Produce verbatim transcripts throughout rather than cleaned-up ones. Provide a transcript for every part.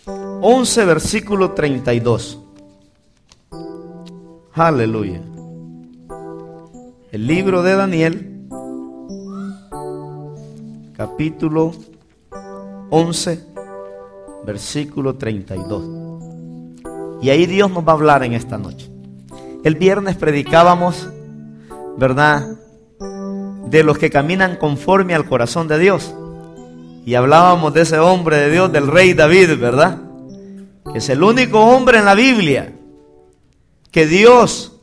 once, versículo treinta y dos. Aleluya. El libro de Daniel, capítulo once, versículo treinta y dos. Y ahí Dios nos va a hablar en esta noche. El viernes predicábamos, ¿verdad?, de los que caminan conforme al corazón de Dios. Y hablábamos de ese hombre de Dios, del rey David, ¿verdad?, que es el único hombre en la Biblia que Dios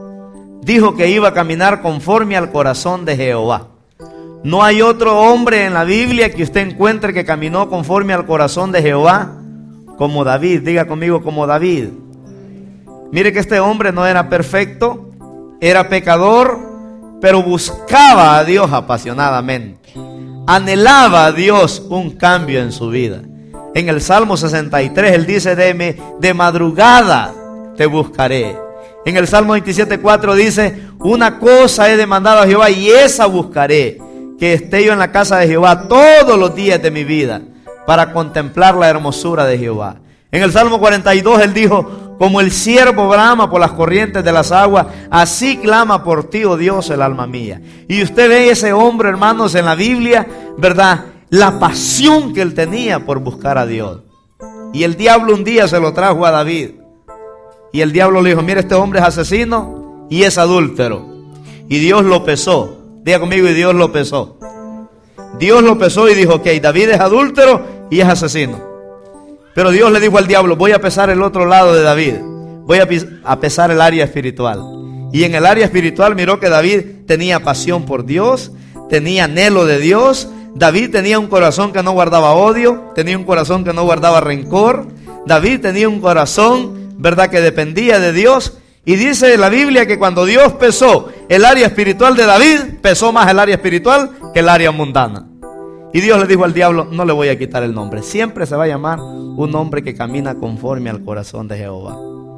dijo que iba a caminar conforme al corazón de Jehová. No hay otro hombre en la Biblia que usted encuentre que caminó conforme al corazón de Jehová como David. Diga conmigo, como David. Mire que este hombre no era perfecto, era pecador, pero buscaba a Dios apasionadamente. Anhelaba a Dios un cambio en su vida. En el Salmo sesenta y tres él dice, de, de madrugada te buscaré. En el Salmo veintisiete, cuatro dice, una cosa he demandado a Jehová y esa buscaré, que esté yo en la casa de Jehová todos los días de mi vida, para contemplar la hermosura de Jehová. En el Salmo cuarenta y dos él dijo, como el ciervo brama por las corrientes de las aguas, así clama por ti, oh Dios, el alma mía. Y usted ve ese hombre, hermanos, en la Biblia, ¿verdad?, la pasión que él tenía por buscar a Dios. Y el diablo un día se lo trajo a David. Y el diablo le dijo, mira, este hombre es asesino y es adúltero. Y Dios lo pesó. Diga conmigo, y Dios lo pesó. Dios lo pesó y dijo, ok, David es adúltero y es asesino. Pero Dios le dijo al diablo, voy a pesar el otro lado de David. Voy a, a pesar el área espiritual. Y en el área espiritual miró que David tenía pasión por Dios, tenía anhelo de Dios. David tenía un corazón que no guardaba odio, tenía un corazón que no guardaba rencor. David tenía un corazón, ¿verdad?, que dependía de Dios. Y dice la Biblia que cuando Dios pesó el área espiritual de David, pesó más el área espiritual que el área mundana. Y Dios le dijo al diablo, no le voy a quitar el nombre. Siempre se va a llamar un hombre que camina conforme al corazón de Jehová.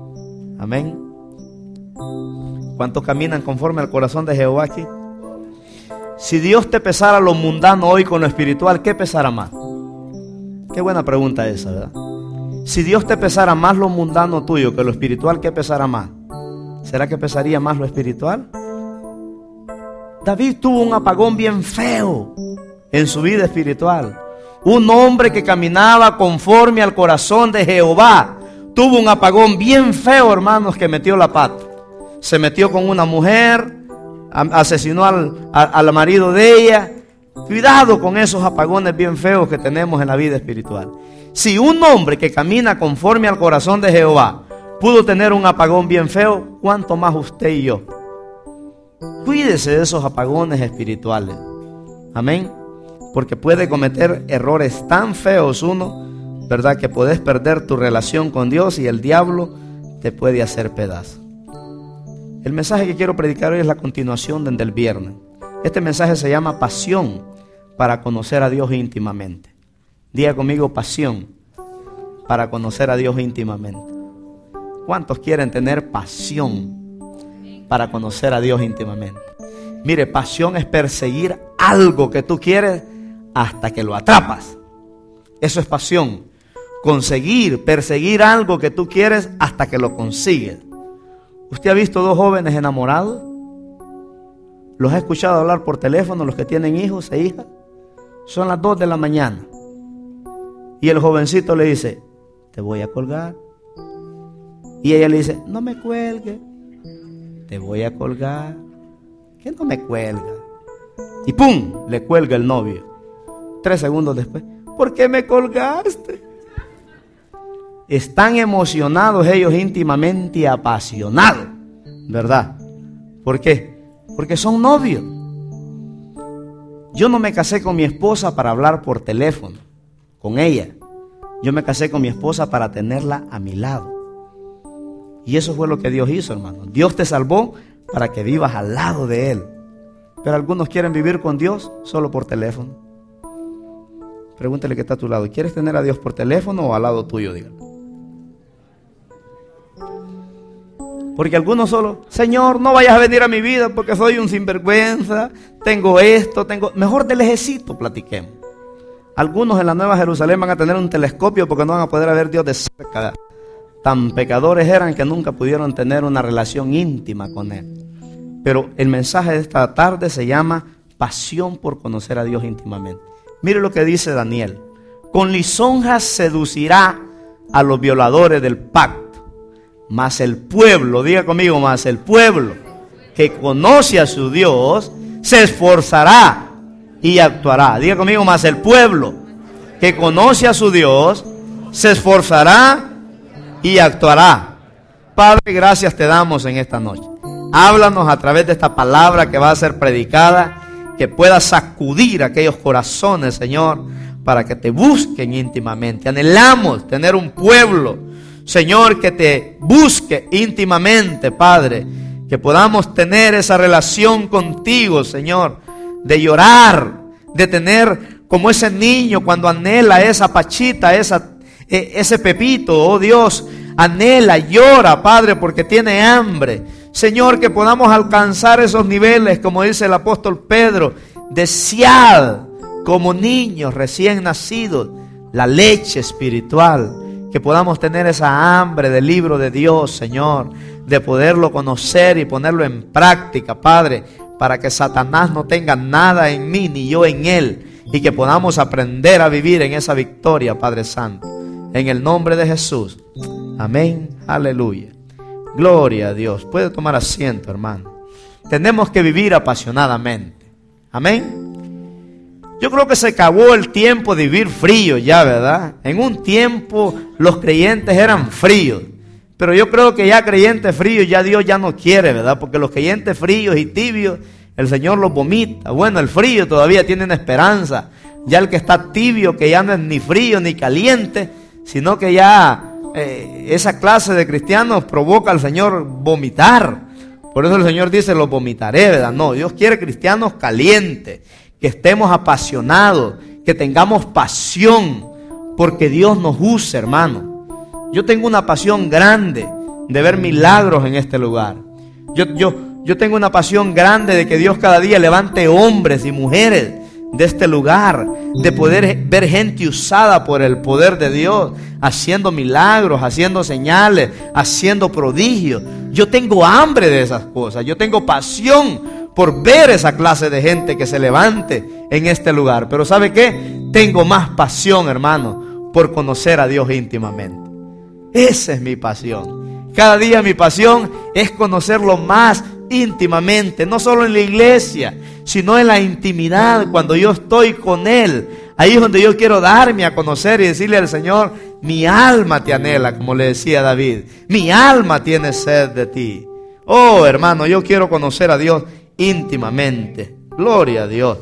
Amén. ¿Cuántos caminan conforme al corazón de Jehová aquí? Si Dios te pesara lo mundano hoy con lo espiritual, ¿qué pesará más? Qué buena pregunta esa, ¿verdad? Si Dios te pesara más lo mundano tuyo que lo espiritual, ¿qué pesará más? ¿Será que pesaría más lo espiritual? David tuvo un apagón bien feo en su vida espiritual. Un hombre que caminaba conforme al corazón de Jehová tuvo un apagón bien feo, hermanos, que metió la pata. Se metió con una mujer, asesinó al, al marido de ella. Cuidado con esos apagones bien feos que tenemos en la vida espiritual. Si un hombre que camina conforme al corazón de Jehová pudo tener un apagón bien feo, ¿cuánto más usted y yo? Cuídese de esos apagones espirituales. Amén. Porque puede cometer errores tan feos uno, ¿verdad?, que puedes perder tu relación con Dios y el diablo te puede hacer pedazo. El mensaje que quiero predicar hoy es la continuación del viernes. Este mensaje se llama pasión para conocer a Dios íntimamente. Diga conmigo, pasión para conocer a Dios íntimamente. ¿Cuántos quieren tener pasión para conocer a Dios íntimamente? Mire, pasión es perseguir algo que tú quieres hasta que lo atrapas. Eso es pasión. Conseguir, perseguir algo que tú quieres hasta que lo consigues. ¿Usted ha visto dos jóvenes enamorados? ¿Los ha escuchado hablar por teléfono, los que tienen hijos e hijas? Son las dos de la mañana. Y el jovencito le dice, te voy a colgar. Y ella le dice, no me cuelgue. Te voy a colgar. ¿Qué no me cuelga? Y ¡pum! Le cuelga el novio. Tres segundos después, ¿por qué me colgaste? Están emocionados ellos, íntimamente apasionados, ¿verdad? ¿Por qué? Porque son novios. Yo no me casé con mi esposa para hablar por teléfono con ella. Yo me casé con mi esposa para tenerla a mi lado. Y eso fue lo que Dios hizo, hermano. Dios te salvó para que vivas al lado de Él. Pero algunos quieren vivir con Dios solo por teléfono. Pregúntale que está a tu lado. ¿Quieres tener a Dios por teléfono o al lado tuyo? Dígalo. Porque algunos solo, Señor, no vayas a venir a mi vida porque soy un sinvergüenza, tengo esto, tengo... Mejor de lejecito platiquemos. Algunos en la Nueva Jerusalén van a tener un telescopio porque no van a poder ver a Dios de cerca. Tan pecadores eran que nunca pudieron tener una relación íntima con Él. Pero el mensaje de esta tarde se llama pasión por conocer a Dios íntimamente. Mire lo que dice Daniel. Con lisonjas seducirá a los violadores del pacto, mas el pueblo, diga conmigo, mas el pueblo que conoce a su Dios se esforzará y actuará. Diga conmigo, mas el pueblo que conoce a su Dios se esforzará y actuará. Padre, gracias te damos en esta noche. Háblanos a través de esta palabra que va a ser predicada, que pueda sacudir aquellos corazones, Señor, para que te busquen íntimamente. Anhelamos tener un pueblo, Señor, que te busque íntimamente, Padre. Que podamos tener esa relación contigo, Señor, de llorar, de tener como ese niño cuando anhela esa pachita, esa, ese pepito, oh Dios, anhela, llora, Padre, porque tiene hambre. Señor, que podamos alcanzar esos niveles, como dice el apóstol Pedro, desead como niños recién nacidos la leche espiritual. Que podamos tener esa hambre del libro de Dios, Señor, de poderlo conocer y ponerlo en práctica, Padre, para que Satanás no tenga nada en mí ni yo en él, y que podamos aprender a vivir en esa victoria, Padre Santo, en el nombre de Jesús. Amén, aleluya. Gloria a Dios. Puede tomar asiento, hermano. Tenemos que vivir apasionadamente. Amén. Yo creo que se acabó el tiempo de vivir frío ya, ¿verdad? En un tiempo los creyentes eran fríos, pero yo creo que ya creyentes fríos ya Dios ya no quiere, ¿verdad? Porque los creyentes fríos y tibios, el Señor los vomita. Bueno, el frío todavía tiene una esperanza. Ya el que está tibio, que ya no es ni frío ni caliente, sino que ya eh, esa clase de cristianos provoca al Señor vomitar. Por eso el Señor dice, los vomitaré, ¿verdad? No, Dios quiere cristianos calientes, que estemos apasionados, que tengamos pasión, porque Dios nos usa, hermano. Yo tengo una pasión grande de ver milagros en este lugar. Yo, yo, yo tengo una pasión grande de que Dios cada día levante hombres y mujeres de este lugar, de poder ver gente usada por el poder de Dios, haciendo milagros, haciendo señales, haciendo prodigios. Yo tengo hambre de esas cosas, yo tengo pasión por ver esa clase de gente que se levante en este lugar. Pero ¿sabe qué? Tengo más pasión, hermano, por conocer a Dios íntimamente. Esa es mi pasión. Cada día mi pasión es conocerlo más íntimamente, no solo en la iglesia, sino en la intimidad, cuando yo estoy con Él. Ahí es donde yo quiero darme a conocer y decirle al Señor, mi alma te anhela, como le decía David, mi alma tiene sed de ti. Oh, hermano, yo quiero conocer a Dios íntimamente. Gloria a Dios.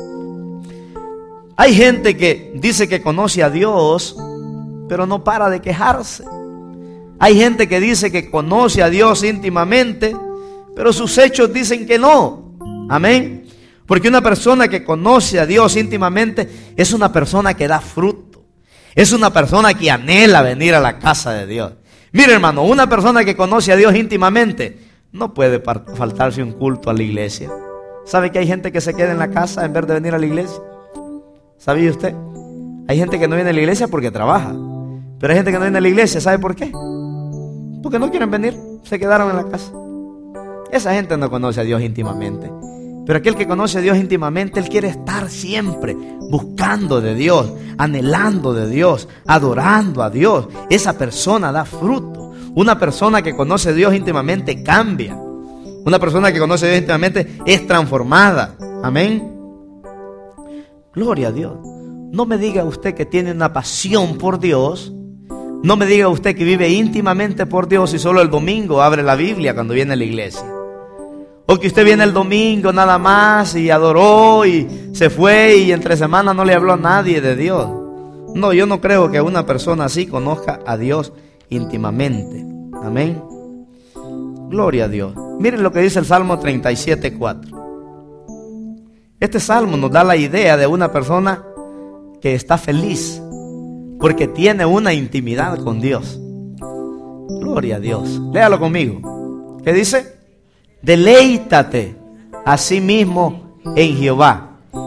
Hay gente que dice que conoce a Dios, pero no para de quejarse. Hay gente que dice que conoce a Dios íntimamente, pero sus hechos dicen que no. Amén. Porque una persona que conoce a Dios íntimamente es una persona que da fruto. Es una persona que anhela venir a la casa de Dios. Mire, hermano, una persona que conoce a Dios íntimamente no puede faltarse un culto a la iglesia. ¿Sabe que hay gente que se queda en la casa en vez de venir a la iglesia? ¿Sabía usted? Hay gente que no viene a la iglesia porque trabaja, pero hay gente que no viene a la iglesia, ¿sabe por qué? Porque no quieren venir, se quedaron en la casa. Esa gente no conoce a Dios íntimamente. Pero aquel que conoce a Dios íntimamente, él quiere estar siempre buscando de Dios, anhelando de Dios, adorando a Dios. Esa persona da fruto. Una persona que conoce a Dios íntimamente cambia. Una persona que conoce a Dios íntimamente es transformada. Amén. Gloria a Dios. No me diga usted que tiene una pasión por Dios. No me diga usted que vive íntimamente por Dios y solo el domingo abre la Biblia cuando viene a la iglesia. O que usted viene el domingo nada más y adoró y se fue y entre semana no le habló a nadie de Dios. No, yo no creo que una persona así conozca a Dios íntimamente. Amén. Gloria a Dios. Miren lo que dice el Salmo treinta y siete, cuatro. Este salmo nos da la idea de una persona que está feliz porque tiene una intimidad con Dios. Gloria a Dios. Léalo conmigo. ¿Qué dice? Deleítate a sí mismo en Jehová,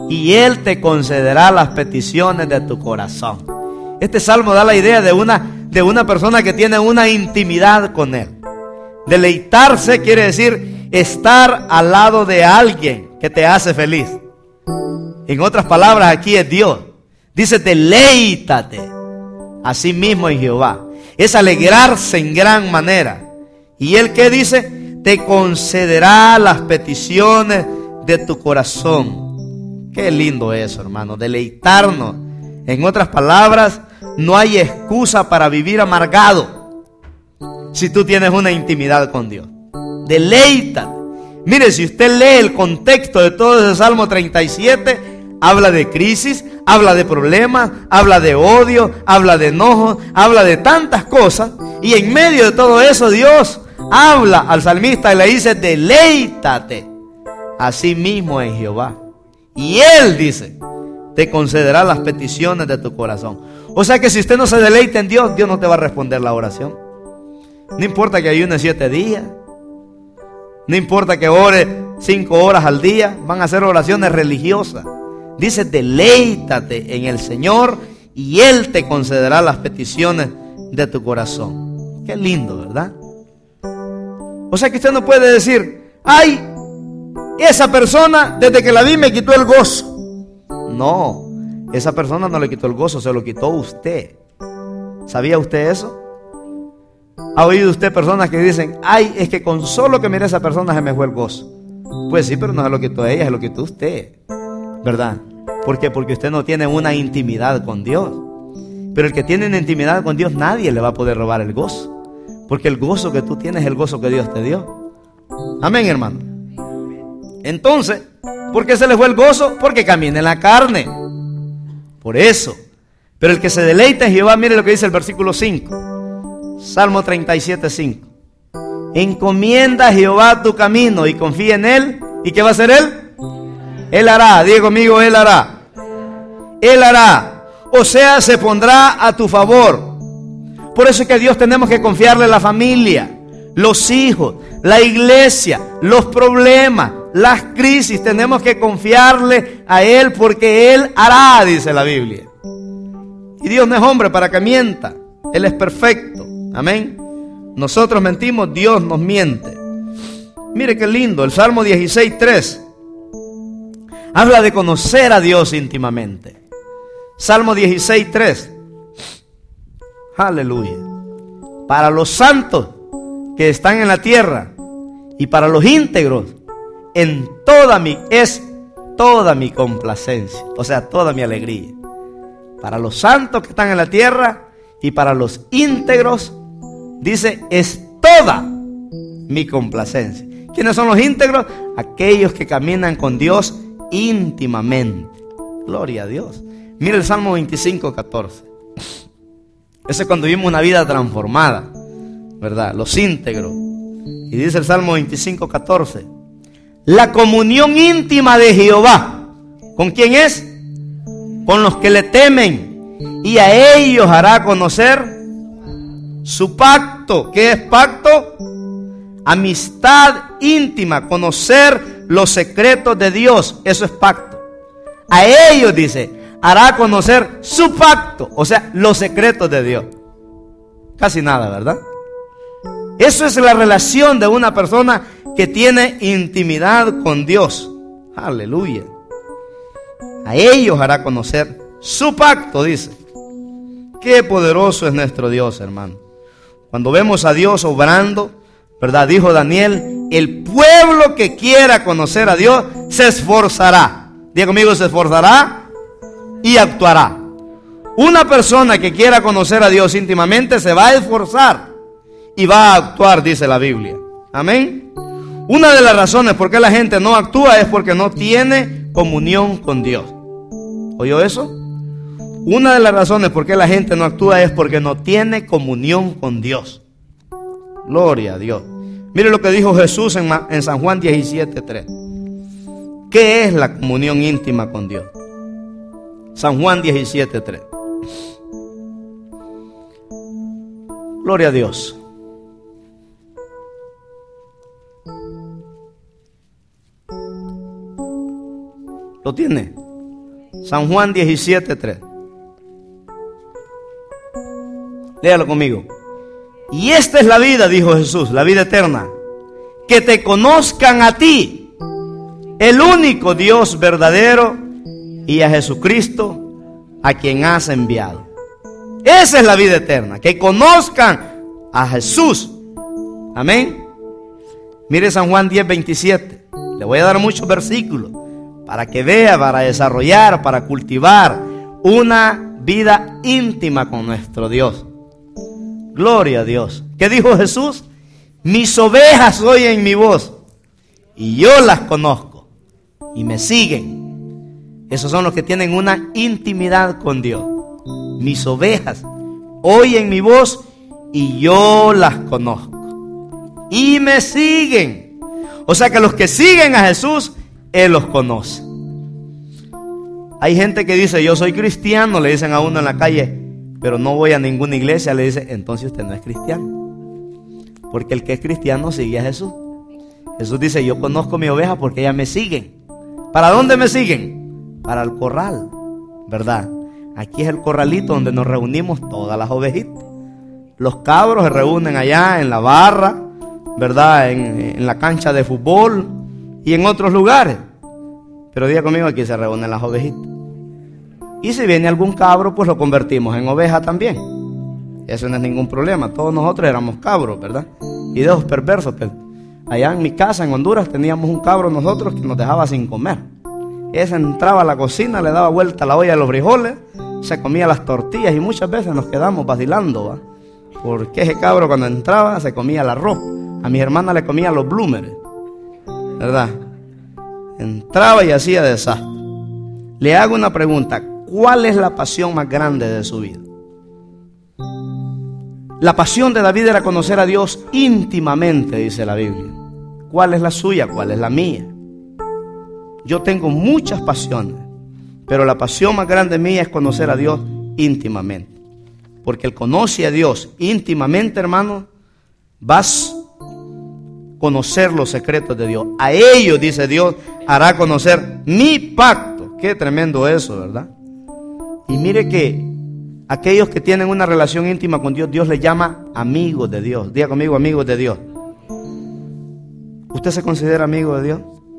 y Él te concederá las peticiones de tu corazón. Este salmo da la idea de una, de una persona que tiene una intimidad con Él. Deleitarse quiere decir estar al lado de alguien que te hace feliz. En otras palabras, aquí es Dios. Dice, deleítate a sí mismo en Jehová. Es alegrarse en gran manera. ¿Y Él qué dice? Te concederá las peticiones de tu corazón. Qué lindo eso, hermano, deleitarnos. En otras palabras, no hay excusa para vivir amargado si tú tienes una intimidad con Dios. Deleítate. Mire, si usted lee el contexto de todo ese Salmo treinta y siete, habla de crisis, habla de problemas, habla de odio, habla de enojo, habla de tantas cosas. Y en medio de todo eso, Dios habla al salmista y le dice, deleítate a sí mismo en Jehová. Y Él dice, te concederá las peticiones de tu corazón. O sea que si usted no se deleita en Dios, Dios no te va a responder la oración. No importa que ayune siete días, no importa que ore cinco horas al día, van a ser oraciones religiosas. Dice, deleítate en el Señor y Él te concederá las peticiones de tu corazón. Qué lindo, ¿verdad? O sea que usted no puede decir, ay, esa persona desde que la vi me quitó el gozo. No, esa persona no le quitó el gozo, se lo quitó usted. ¿Sabía usted eso? ¿Ha oído usted personas que dicen, ay, es que con solo que mire a esa persona se me fue el gozo? Pues sí, pero no se lo quitó ella, se lo quitó usted, ¿verdad? ¿Por qué? Porque usted no tiene una intimidad con Dios. Pero el que tiene una intimidad con Dios, nadie le va a poder robar el gozo. Porque el gozo que tú tienes es el gozo que Dios te dio. Amén, hermano. Entonces, ¿por qué se le fue el gozo? Porque camina en la carne. Por eso. Pero el que se deleita en Jehová, mire lo que dice el versículo cinco. Salmo treinta y siete, cinco. Encomienda a Jehová tu camino y confía en Él. ¿Y qué va a hacer Él? Él hará. Diga conmigo, Él hará. Él hará. O sea, se pondrá a tu favor. Por eso es que a Dios tenemos que confiarle la familia, los hijos, la iglesia, los problemas, las crisis. Tenemos que confiarle a Él porque Él hará, dice la Biblia. Y Dios no es hombre para que mienta. Él es perfecto. Amén. Nosotros mentimos, Dios nos miente. Mire qué lindo, el Salmo dieciséis, tres habla de conocer a Dios íntimamente. Salmo dieciséis, tres. Aleluya. Para los santos que están en la tierra y para los íntegros, en toda mi, es toda mi complacencia, o sea, toda mi alegría. Para los santos que están en la tierra y para los íntegros, dice, es toda mi complacencia. ¿Quiénes son los íntegros? Aquellos que caminan con Dios íntimamente. Gloria a Dios. Mira el Salmo veinticinco, catorce. Ese es cuando vivimos una vida transformada, ¿verdad? Los íntegros. Y dice el Salmo veinticinco, catorce. La comunión íntima de Jehová, ¿con quién es? Con los que le temen, y a ellos hará conocer su pacto. ¿Qué es pacto? Amistad íntima, conocer los secretos de Dios. Eso es pacto. A ellos, dice, hará conocer su pacto, o sea, los secretos de Dios. Casi nada, ¿verdad? Eso es la relación de una persona que tiene intimidad con Dios. Aleluya. A ellos hará conocer su pacto, dice. Qué poderoso es nuestro Dios, hermano. Cuando vemos a Dios obrando, ¿verdad? Dijo Daniel, el pueblo que quiera conocer a Dios se esforzará. Diga conmigo, se esforzará y actuará. Una persona que quiera conocer a Dios íntimamente se va a esforzar y va a actuar, dice la Biblia. Amén. Una de las razones por qué la gente no actúa es porque no tiene comunión con Dios. ¿Oyó eso? Una de las razones por qué la gente no actúa es porque no tiene comunión con Dios. Gloria a Dios. Mire lo que dijo Jesús en, en San Juan diecisiete, tres. ¿Qué es la comunión íntima con Dios? San Juan diecisiete, tres. Gloria a Dios. ¿Lo tiene? San Juan diecisiete, tres. Léalo conmigo. Y esta es la vida, dijo Jesús, la vida eterna, que te conozcan a ti, el único Dios verdadero, y a Jesucristo, a quien has enviado. Esa es la vida eterna, que conozcan a Jesús. Amén. Mire San Juan diez, veintisiete. Le voy a dar muchos versículos para que vea, para desarrollar, para cultivar una vida íntima con nuestro Dios. Gloria a Dios. ¿Qué dijo Jesús? Mis ovejas oyen mi voz y yo las conozco y me siguen. Esos son los que tienen una intimidad con Dios. Mis ovejas oyen mi voz y yo las conozco y me siguen. O sea que los que siguen a Jesús, Él los conoce. Hay gente que dice, yo soy cristiano, le dicen a uno en la calle, pero no voy a ninguna iglesia. Le dice, entonces usted no es cristiano. Porque el que es cristiano sigue a Jesús. Jesús dice, yo conozco mi oveja porque ellas me siguen. ¿Para dónde me siguen? Para el corral, ¿verdad? Aquí es el corralito donde nos reunimos todas las ovejitas. Los cabros se reúnen allá en la barra, ¿verdad? En, en la cancha de fútbol y en otros lugares. Pero diga conmigo, aquí se reúnen las ovejitas. Y si viene algún cabro, pues lo convertimos en oveja también. Eso no es ningún problema. Todos nosotros éramos cabros, ¿verdad? Y de esos perversos que allá en mi casa en Honduras teníamos un cabro nosotros que nos dejaba sin comer. Ese entraba a la cocina, le daba vuelta a la olla de los frijoles, se comía las tortillas y muchas veces nos quedamos vacilando, ¿va? Porque ese cabro cuando entraba se comía el arroz. A mis hermanas le comía los blúmeres, ¿verdad? Entraba y hacía desastre. Le hago una pregunta. ¿Cuál es la pasión más grande de su vida? La pasión de David era conocer a Dios íntimamente, dice la Biblia. ¿Cuál es la suya? ¿Cuál es la mía? Yo tengo muchas pasiones, pero la pasión más grande mía es conocer a Dios íntimamente. Porque el conoce a Dios íntimamente, hermano, vas a conocer los secretos de Dios. A ellos, dice Dios, hará conocer mi pacto. Qué tremendo eso, ¿verdad? Y mire que aquellos que tienen una relación íntima con Dios, Dios les llama amigos de Dios. Diga conmigo, amigos de Dios. ¿Usted se considera amigo de Dios?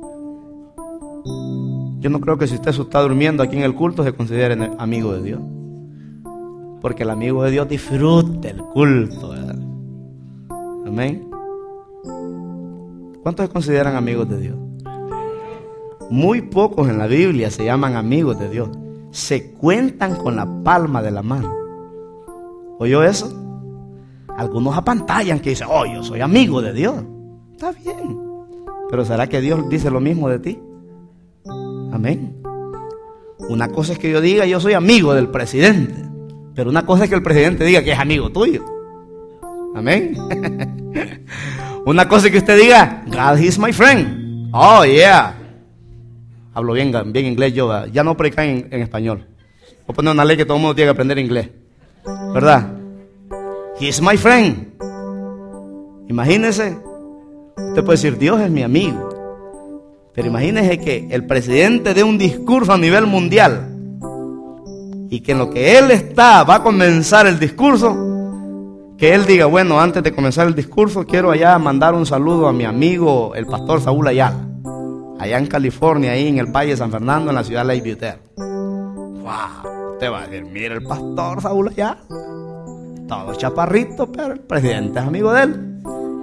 Yo no creo que si usted está durmiendo aquí en el culto se considere amigo de Dios. Porque el amigo de Dios disfruta el culto, ¿verdad? Amén. ¿Cuántos se consideran amigos de Dios? Muy pocos en la Biblia se llaman amigos de Dios. Se cuentan con la palma de la mano. ¿Oyó eso? Algunos apantallan que dicen, oh, yo soy amigo de Dios. Está bien. Pero ¿será que Dios dice lo mismo de ti? Amén. Una cosa es que yo diga, yo soy amigo del presidente. Pero una cosa es que el presidente diga que es amigo tuyo. Amén. Una cosa es que usted diga, God is my friend. Oh, yeah. Hablo bien, bien inglés yo, ya no predicar en, en español. Voy a poner una ley que todo el mundo tiene que aprender inglés, ¿verdad? He is my friend. Imagínese, usted puede decir, Dios es mi amigo. Pero imagínese que el presidente dé un discurso a nivel mundial y que en lo que él está va a comenzar el discurso, que él diga, bueno, antes de comenzar el discurso quiero allá mandar un saludo a mi amigo el pastor Saúl Ayala, allá en California, ahí en el Valle de San Fernando, en la ciudad de Lake Butte. Wow, usted va a decir, mira el pastor Saúl allá, todo chaparrito, pero el presidente es amigo de él.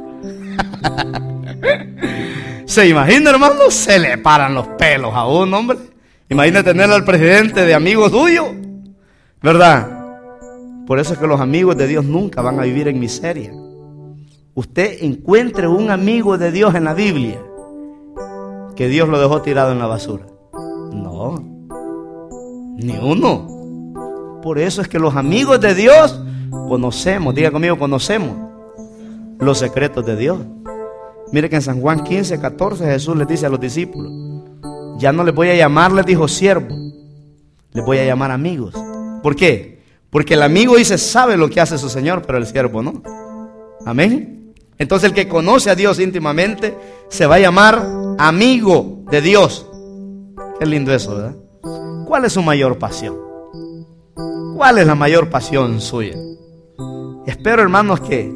¿Se imagina, hermano? Se le paran los pelos a uno, hombre. Imagina tener al presidente de amigo suyo, ¿verdad? Por eso es que los amigos de Dios nunca van a vivir en miseria. Usted encuentre un amigo de Dios en la Biblia que Dios lo dejó tirado en la basura. No, ni uno. Por eso es que los amigos de Dios conocemos, diga conmigo, conocemos los secretos de Dios. Mire que en San Juan quince, catorce Jesús les dice a los discípulos, ya no les voy a llamar, les dijo siervo, les voy a llamar amigos. ¿Por qué? Porque el amigo dice, sabe lo que hace su Señor, pero el siervo no. Amén. Entonces el que conoce a Dios íntimamente se va a llamar amigo de Dios. Qué lindo eso, ¿verdad? ¿cuál es su mayor pasión? ¿Cuál es la mayor pasión suya? Espero, hermanos, que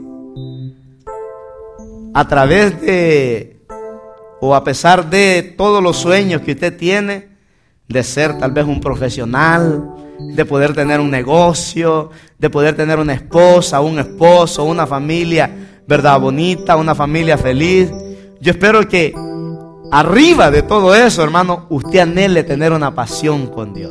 a través de, o a pesar de todos los sueños que usted tiene, de ser tal vez un profesional, de poder tener un negocio, de poder tener una esposa, un esposo, una familia, ¿verdad?, bonita, una familia feliz. Yo espero que arriba de todo eso, hermano, usted anhele tener una pasión con Dios.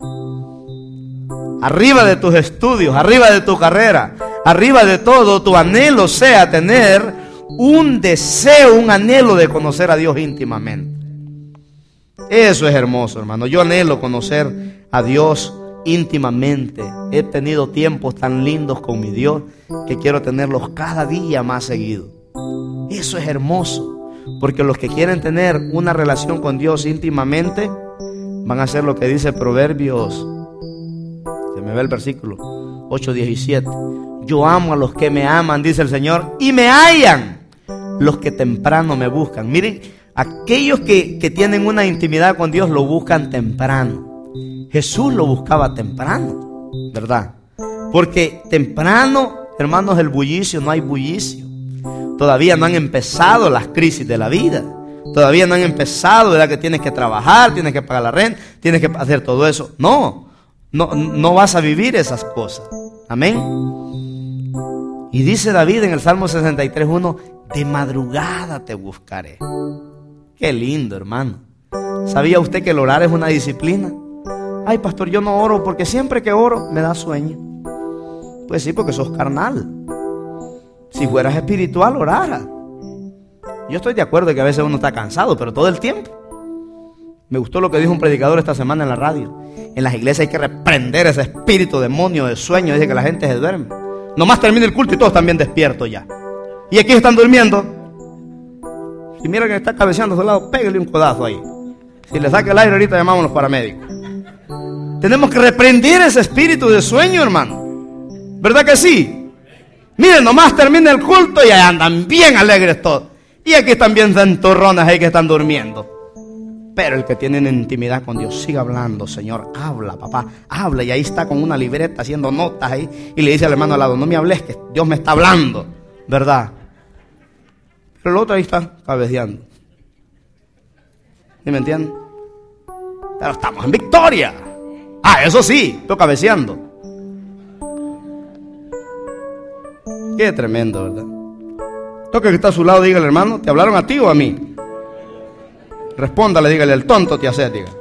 Arriba de tus estudios, arriba de tu carrera, arriba de todo, tu anhelo sea tener un deseo, un anhelo de conocer a Dios íntimamente. Eso es hermoso, hermano. Yo anhelo conocer a Dios íntimamente. He tenido tiempos tan lindos con mi Dios que quiero tenerlos cada día más seguido. Eso es hermoso, porque los que quieren tener una relación con Dios íntimamente van a hacer lo que dice Proverbios, se me ve el versículo ocho diecisiete. Yo amo a los que me aman, dice el Señor, y me hallan los que temprano me buscan. Miren, aquellos que, que tienen una intimidad con Dios lo buscan temprano. Jesús lo buscaba temprano, ¿verdad? Porque temprano, hermanos, el bullicio, no hay bullicio. Todavía no han empezado las crisis de la vida. Todavía no han empezado, ¿verdad?, que tienes que trabajar, tienes que pagar la renta, tienes que hacer todo eso. No, no, no vas a vivir esas cosas. Amén. Y dice David en el Salmo sesenta y tres uno, de madrugada te buscaré. Qué lindo, hermano. ¿Sabía usted que el orar es una disciplina? Ay, pastor, yo no oro porque siempre que oro me da sueño. Pues sí, porque sos carnal. Si fueras espiritual, orara. Yo estoy de acuerdo que a veces uno está cansado, pero todo el tiempo. Me gustó lo que dijo un predicador esta semana en la radio. En las iglesias hay que reprender ese espíritu demonio de sueño. Dice que la gente se duerme. Nomás termina el culto y todos están bien despiertos ya. Y aquí están durmiendo. Si mira que está cabeceando a su lado, pégale un codazo ahí. Si le saca el aire ahorita llamamos a los paramédicos. Tenemos que reprender ese espíritu de sueño, hermano. ¿Verdad que sí? Miren, nomás termina el culto y ahí andan bien alegres todos. Y aquí están bien zentorrones ahí que están durmiendo. Pero el que tiene intimidad con Dios, siga hablando, Señor, habla, papá, habla. Y ahí está con una libreta haciendo notas ahí. Y le dice al hermano al lado, no me hables, que Dios me está hablando, ¿verdad? Pero el otro ahí está cabeceando. ¿Sí me entienden? Pero estamos en victoria. Ah, eso sí, estoy cabeceando. Qué tremendo, ¿verdad? Toque que está a su lado, dígale, hermano, ¿te hablaron a ti o a mí? Respóndale, dígale, el tonto te hace, diga.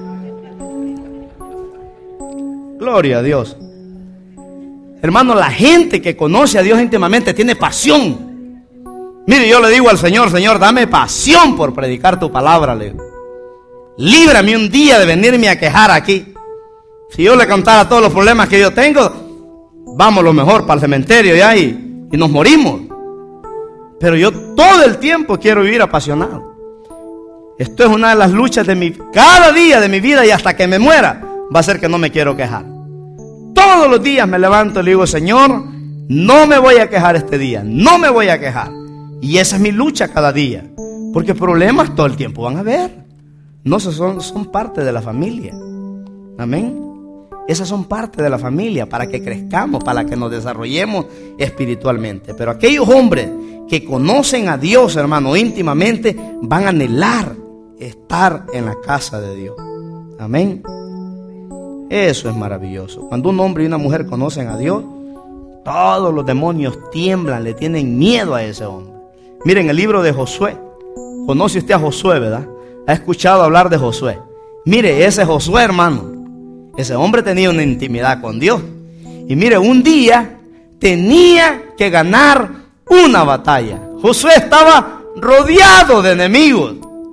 Gloria a Dios. Hermano, la gente que conoce a Dios íntimamente tiene pasión. Mire, yo le digo al Señor, Señor, dame pasión por predicar tu palabra, le digo. Líbrame un día de venirme a quejar aquí. Si yo le contara todos los problemas que yo tengo, vamos lo mejor para el cementerio ya y, y nos morimos. Pero yo todo el tiempo quiero vivir apasionado. Esto es una de las luchas de mi, cada día de mi vida, y hasta que me muera va a ser que no me quiero quejar. Todos los días me levanto y le digo, Señor, no me voy a quejar este día, no me voy a quejar. Y esa es mi lucha cada día, porque problemas todo el tiempo van a haber. No, son, son parte de la familia. Amén. Esas son parte de la familia para que crezcamos, para que nos desarrollemos espiritualmente. Pero aquellos hombres que conocen a Dios, hermano, íntimamente, van a anhelar estar en la casa de Dios. Amén. Eso es maravilloso. Cuando un hombre y una mujer conocen a Dios, todos los demonios tiemblan, le tienen miedo a ese hombre. Miren el libro de Josué. Conoce usted a Josué, ¿verdad? Ha escuchado hablar de Josué. Mire, ese Josué, hermano, ese hombre tenía una intimidad con Dios. Y mire, un día tenía que ganar una batalla. Josué estaba rodeado de enemigos.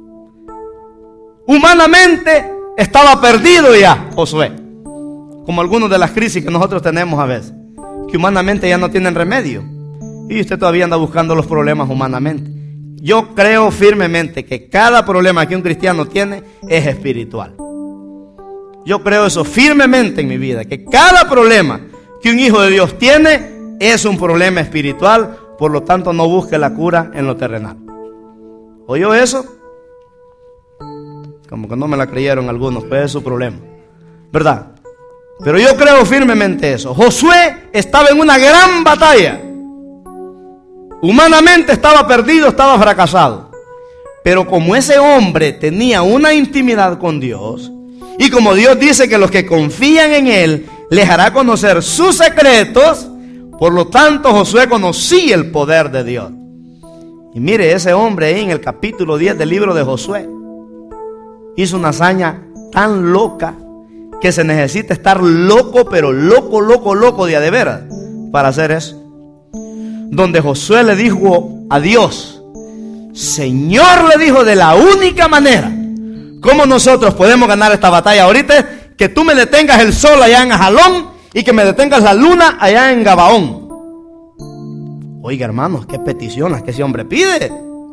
Humanamente estaba perdido ya Josué. Como algunas de las crisis que nosotros tenemos a veces, que humanamente ya no tienen remedio. Y usted todavía anda buscando los problemas humanamente. Yo creo firmemente que cada problema que un cristiano tiene es espiritual. Yo creo eso firmemente en mi vida, que cada problema que un hijo de Dios tiene es un problema espiritual. Por lo tanto, no busque la cura en lo terrenal. ¿Oyó eso? Como que no me la creyeron algunos, pues es su problema. ¿verdad? Pero yo creo firmemente eso. Josué estaba en una gran batalla. Humanamente estaba perdido, estaba fracasado. Pero como ese hombre tenía una intimidad con Dios, y como Dios dice que los que confían en Él les hará conocer sus secretos, por lo tanto Josué conocía el poder de Dios. Y mire, ese hombre ahí en el capítulo diez del libro de Josué hizo una hazaña tan loca que se necesita estar loco, pero loco, loco, loco de a de veras para hacer eso. Donde Josué le dijo a Dios, Señor, le dijo, de la única manera como nosotros podemos ganar esta batalla ahorita es que tú me detengas el sol allá en Ajalón y que me detengas la luna allá en Gabaón. Oiga, hermanos, qué petición las que ese hombre pide.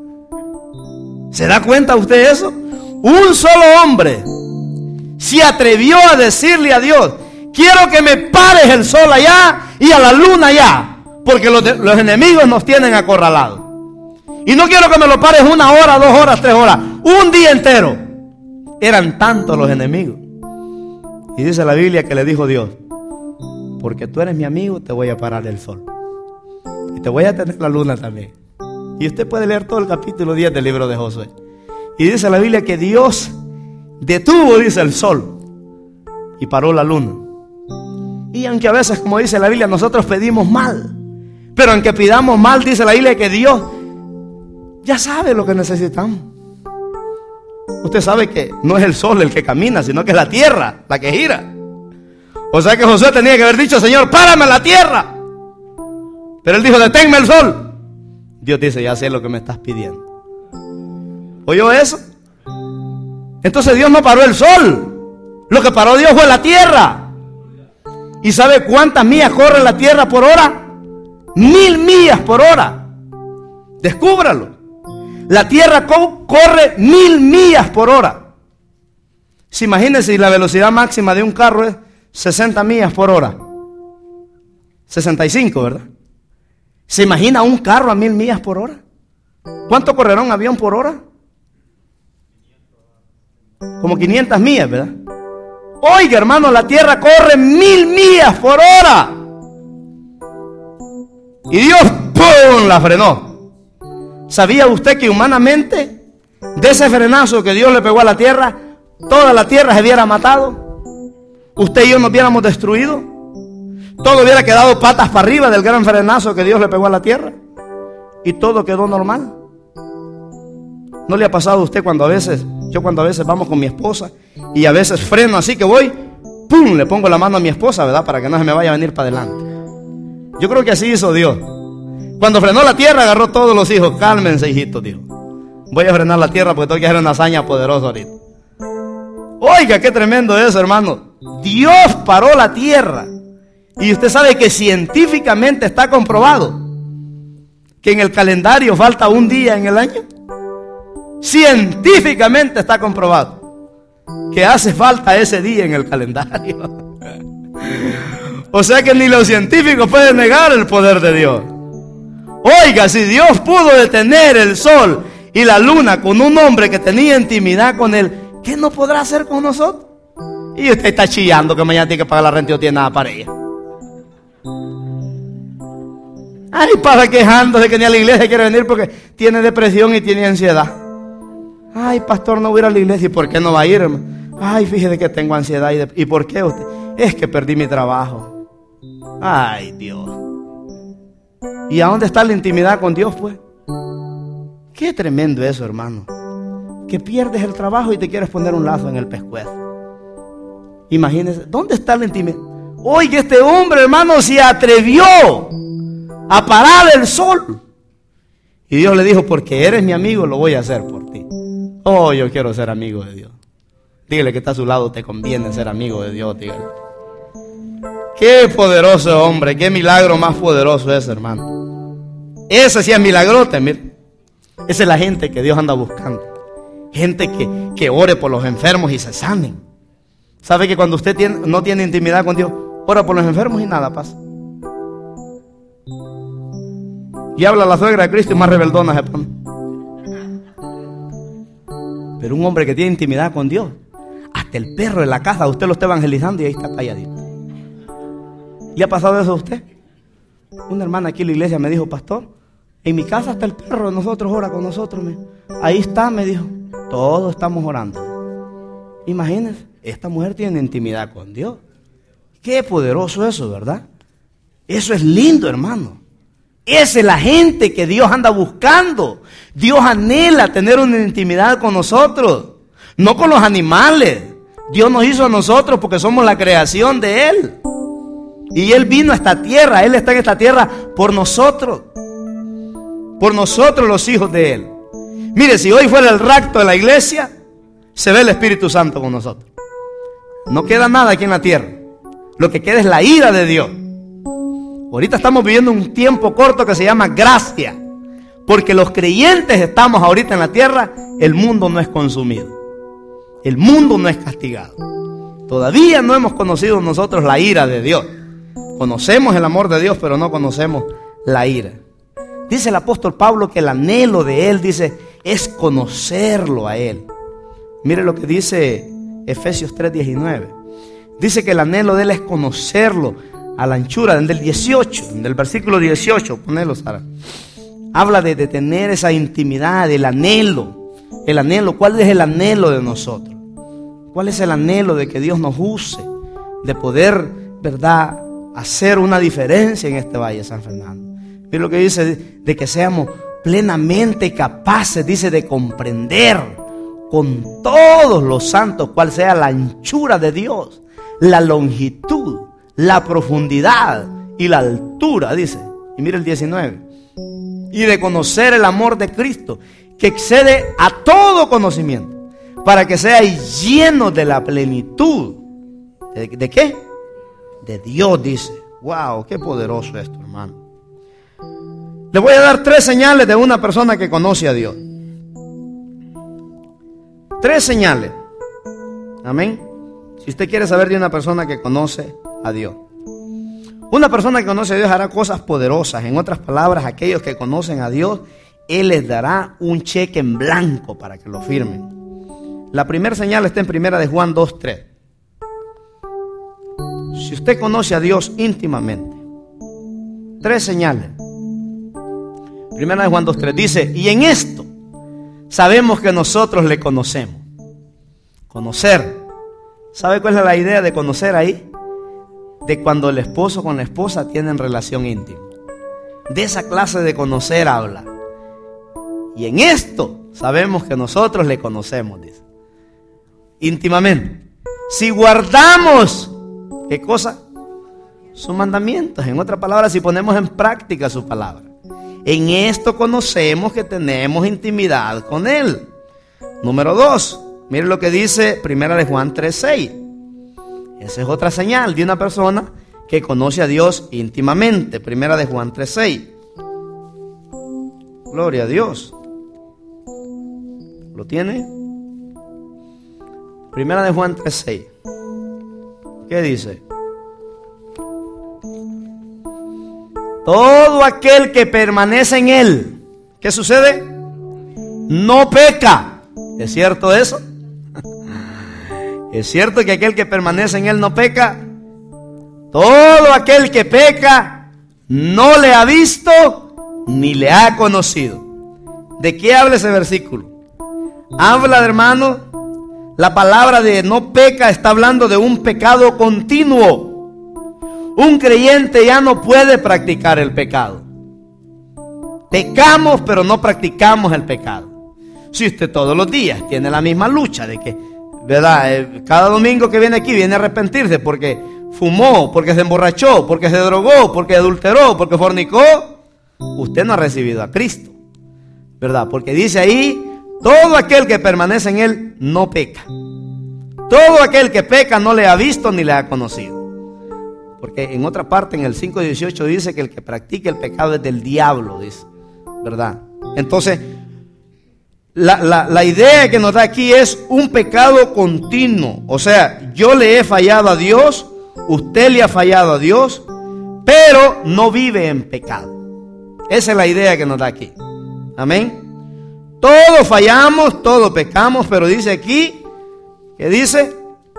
¿Se da cuenta usted eso? Un solo hombre se atrevió a decirle a Dios, quiero que me pares el sol allá y a la luna allá, porque los, de, los enemigos nos tienen acorralados. Y no quiero que me lo pares una hora, dos horas, tres horas, un día entero. Eran tantos los enemigos. Y dice la Biblia que le dijo Dios, porque tú eres mi amigo, te voy a parar el sol. Y te voy a tener la luna también. Y usted puede leer todo el capítulo diez del libro de Josué. Y dice la Biblia que Dios detuvo, dice, el sol y paró la luna. Y aunque a veces, como dice la Biblia, nosotros pedimos mal, pero aunque pidamos mal, dice la Biblia que Dios ya sabe lo que necesitamos. Usted sabe que no es el sol el que camina, sino que es la tierra la que gira. O sea que Josué tenía que haber dicho, Señor, párame la tierra. Pero él dijo, deténme el sol. Dios dice, ya sé lo que me estás pidiendo. ¿Oyó eso? Entonces Dios no paró el sol. Lo que paró Dios fue la tierra. ¿Y sabe cuántas millas corre la tierra por hora? Mil millas por hora. Descúbralo. La tierra co- corre mil millas por hora. Si imagínense, la velocidad máxima de un carro es sesenta millas por hora. sesenta y cinco, ¿verdad? ¿Se imagina un carro a mil millas por hora? ¿Cuánto correrá un avión por hora? Como quinientas millas, ¿verdad? Oiga, hermano, la tierra corre mil millas por hora. Y Dios, ¡pum!, la frenó. ¿Sabía usted que humanamente, de ese frenazo que Dios le pegó a la tierra, toda la tierra se hubiera matado? Usted y yo nos hubiéramos destruido. Todo hubiera quedado patas para arriba del gran frenazo que Dios le pegó a la tierra. Y todo quedó normal. ¿No le ha pasado a usted cuando a veces, yo cuando a veces vamos con mi esposa y a veces freno así que voy, ¡pum!, le pongo la mano a mi esposa, ¿verdad? Para que no se me vaya a venir para adelante. Yo creo que así hizo Dios. Cuando frenó la tierra, agarró todos los hijos. Cálmense, hijitos, dijo. Voy a frenar la tierra porque tengo que hacer una hazaña poderosa ahorita. Oiga, qué tremendo eso, hermano. Dios paró la tierra. Y usted sabe que científicamente está comprobado que en el calendario falta un día en el año. Científicamente está comprobado que hace falta ese día en el calendario. O sea que ni los científicos pueden negar el poder de Dios. Oiga, si Dios pudo detener el sol y la luna con un hombre que tenía intimidad con él, ¿qué no podrá hacer con nosotros? Y usted está chillando que mañana tiene que pagar la renta y no tiene nada para ella. Ay, para quejándose que ni a la iglesia quiere venir porque tiene depresión y tiene ansiedad. Ay, pastor, no voy a ir a la iglesia. ¿Y por qué no va a ir, hermano? Ay, fíjese que tengo ansiedad. ¿Y, de... ¿Y por qué usted? Es que perdí mi trabajo. Ay, Dios. ¿Y a dónde está la intimidad con Dios, pues? Qué tremendo eso, hermano. Que pierdes el trabajo y te quieres poner un lazo en el pescuezo. Imagínese, ¿dónde está la intimidad? Oye, este hombre, hermano, se atrevió a parar el sol. Y Dios le dijo, porque eres mi amigo, lo voy a hacer por ti. Oh, yo quiero ser amigo de Dios. Dígale que está a su lado, te conviene ser amigo de Dios, dígale. Qué poderoso hombre, qué milagro más poderoso es, hermano. Ese sí es milagrote, mire. Esa es la gente que Dios anda buscando. Gente que, que ore por los enfermos y se sanen. ¿Sabe que cuando usted tiene, no tiene intimidad con Dios, ora por los enfermos y nada pasa? Y habla la suegra de Cristo y más rebeldona se pone. Pero un hombre que tiene intimidad con Dios, a hasta el perro de la casa, usted lo está evangelizando y ahí está calladito. ¿Le ha pasado eso a usted? Una hermana aquí en la iglesia me dijo, pastor, en mi casa está el perro de nosotros, ora con nosotros. Me. Ahí está, me dijo. Todos estamos orando. Imagínense, esta mujer tiene intimidad con Dios. Qué poderoso eso, ¿verdad? Eso es lindo, hermano. Esa es la gente que Dios anda buscando. Dios anhela tener una intimidad con nosotros, no con los animales. Dios nos hizo a nosotros porque somos la creación de Él. Y Él vino a esta tierra, Él está en esta tierra por nosotros. Por nosotros los hijos de Él. Mire, si hoy fuera el rapto de la iglesia, se ve el Espíritu Santo con nosotros. No queda nada aquí en la tierra. Lo que queda es la ira de Dios. Ahorita estamos viviendo un tiempo corto que se llama gracia. Porque los creyentes estamos ahorita en la tierra, el mundo no es consumido. El mundo no es castigado. Todavía no hemos conocido nosotros la ira de Dios. Conocemos el amor de Dios, pero no conocemos la ira. Dice el apóstol Pablo que el anhelo de él, dice, es conocerlo a Él. Mire lo que dice Efesios tres diecinueve. Dice que el anhelo de él es conocerlo a la anchura, del dieciocho, del versículo dieciocho, ponelo, Sara. Habla de, de tener esa intimidad, el anhelo. El anhelo, ¿cuál es el anhelo de nosotros? ¿Cuál es el anhelo de que Dios nos use? De poder, ¿verdad?, hacer una diferencia en este Valle de San Fernando. Mire lo que dice, de que seamos plenamente capaces, dice, de comprender con todos los santos cuál sea la anchura de Dios, la longitud, la profundidad y la altura, dice. Y mire el diecinueve. Y de conocer el amor de Cristo, que excede a todo conocimiento, para que seáis llenos de la plenitud. ¿De, de qué? De Dios, dice. Wow, qué poderoso esto, hermano. Le voy a dar tres señales de una persona que conoce a Dios. Tres señales. Amén. Si usted quiere saber de una persona que conoce a Dios. Una persona que conoce a Dios hará cosas poderosas. En otras palabras, aquellos que conocen a Dios, Él les dará un cheque en blanco para que lo firmen. La primera señal está en primera de Juan dos tres. Si usted conoce a Dios íntimamente, tres señales. Primera de Juan dos tres dice, y en esto sabemos que nosotros le conocemos. Conocer. ¿Sabe cuál es la idea de conocer ahí? De cuando el esposo con la esposa tienen relación íntima. De esa clase de conocer habla. Y en esto sabemos que nosotros le conocemos, dice. Íntimamente. Si guardamos, ¿qué cosa? Sus mandamientos. En otras palabras, si ponemos en práctica su palabra. En esto conocemos que tenemos intimidad con Él. Número dos. Mire lo que dice primera de Juan tres seis. Esa es otra señal de una persona que conoce a Dios íntimamente. Primera de Juan tres seis. Gloria a Dios. ¿Lo tiene? Primera de Juan tres seis. ¿Qué dice? Todo aquel que permanece en Él, ¿qué sucede? No peca. ¿Es cierto eso? ¿Es cierto que aquel que permanece en Él no peca? Todo aquel que peca no le ha visto ni le ha conocido. ¿De qué habla ese versículo? Habla, hermano, la palabra de no peca está hablando de un pecado continuo. Un creyente ya no puede practicar el pecado. Pecamos, pero no practicamos el pecado. Si usted todos los días tiene la misma lucha de que, ¿verdad?, eh, cada domingo que viene aquí viene a arrepentirse porque fumó, porque se emborrachó, porque se drogó, porque adulteró, porque fornicó, usted no ha recibido a Cristo, ¿verdad? Porque dice ahí, todo aquel que permanece en Él no peca. Todo aquel que peca no le ha visto ni le ha conocido. Porque en otra parte, en el cinco dieciocho, dice que el que practica el pecado es del diablo, dice, ¿verdad? Entonces, la, la, la idea que nos da aquí es un pecado continuo. O sea, yo le he fallado a Dios, usted le ha fallado a Dios, pero no vive en pecado. Esa es la idea que nos da aquí. Amén. Todos fallamos, todos pecamos, pero dice aquí, que dice,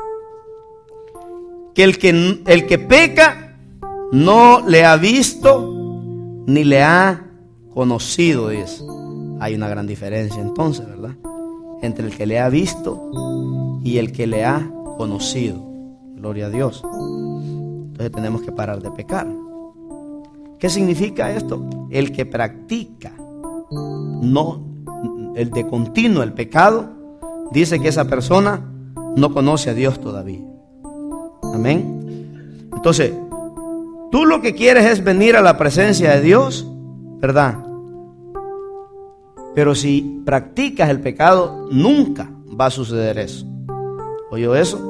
que el que, el que peca no le ha visto ni le ha conocido, dice. Hay una gran diferencia entonces, ¿verdad? Entre el que le ha visto y el que le ha conocido. Gloria a Dios. Entonces tenemos que parar de pecar. ¿Qué significa esto? El que practica, no el de continuo el pecado, dice que esa persona no conoce a Dios todavía. Amén. Entonces, tú lo que quieres es venir a la presencia de Dios, ¿verdad? Pero si practicas el pecado, nunca va a suceder eso. ¿Oyó eso?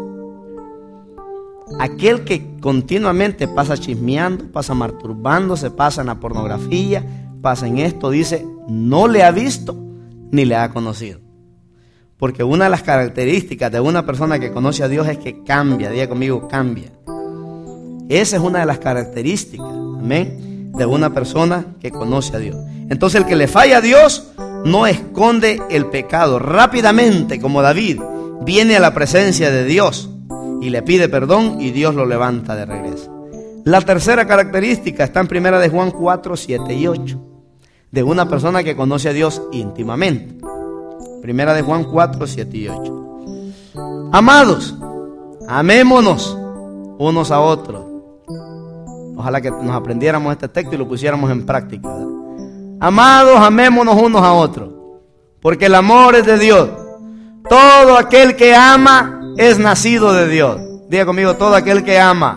Aquel que continuamente pasa chismeando, pasa masturbándose, pasa en la pornografía, pasa en esto, dice, no le ha visto ni le ha conocido. Porque una de las características de una persona que conoce a Dios es que cambia. Diga conmigo, cambia. Esa es una de las características, amén, de una persona que conoce a Dios. Entonces el que le falla a Dios no esconde el pecado. Rápidamente, como David, viene a la presencia de Dios y le pide perdón y Dios lo levanta de regreso. La tercera característica está en primera de Juan cuatro, siete y ocho, de una persona que conoce a Dios íntimamente. Primera de Juan cuatro, siete y ocho. Amados, amémonos unos a otros. Ojalá que nos aprendiéramos este texto y lo pusiéramos en práctica, ¿verdad? Amados, amémonos unos a otros, porque el amor es de Dios. Todo aquel que ama es nacido de Dios. Diga conmigo, todo aquel que ama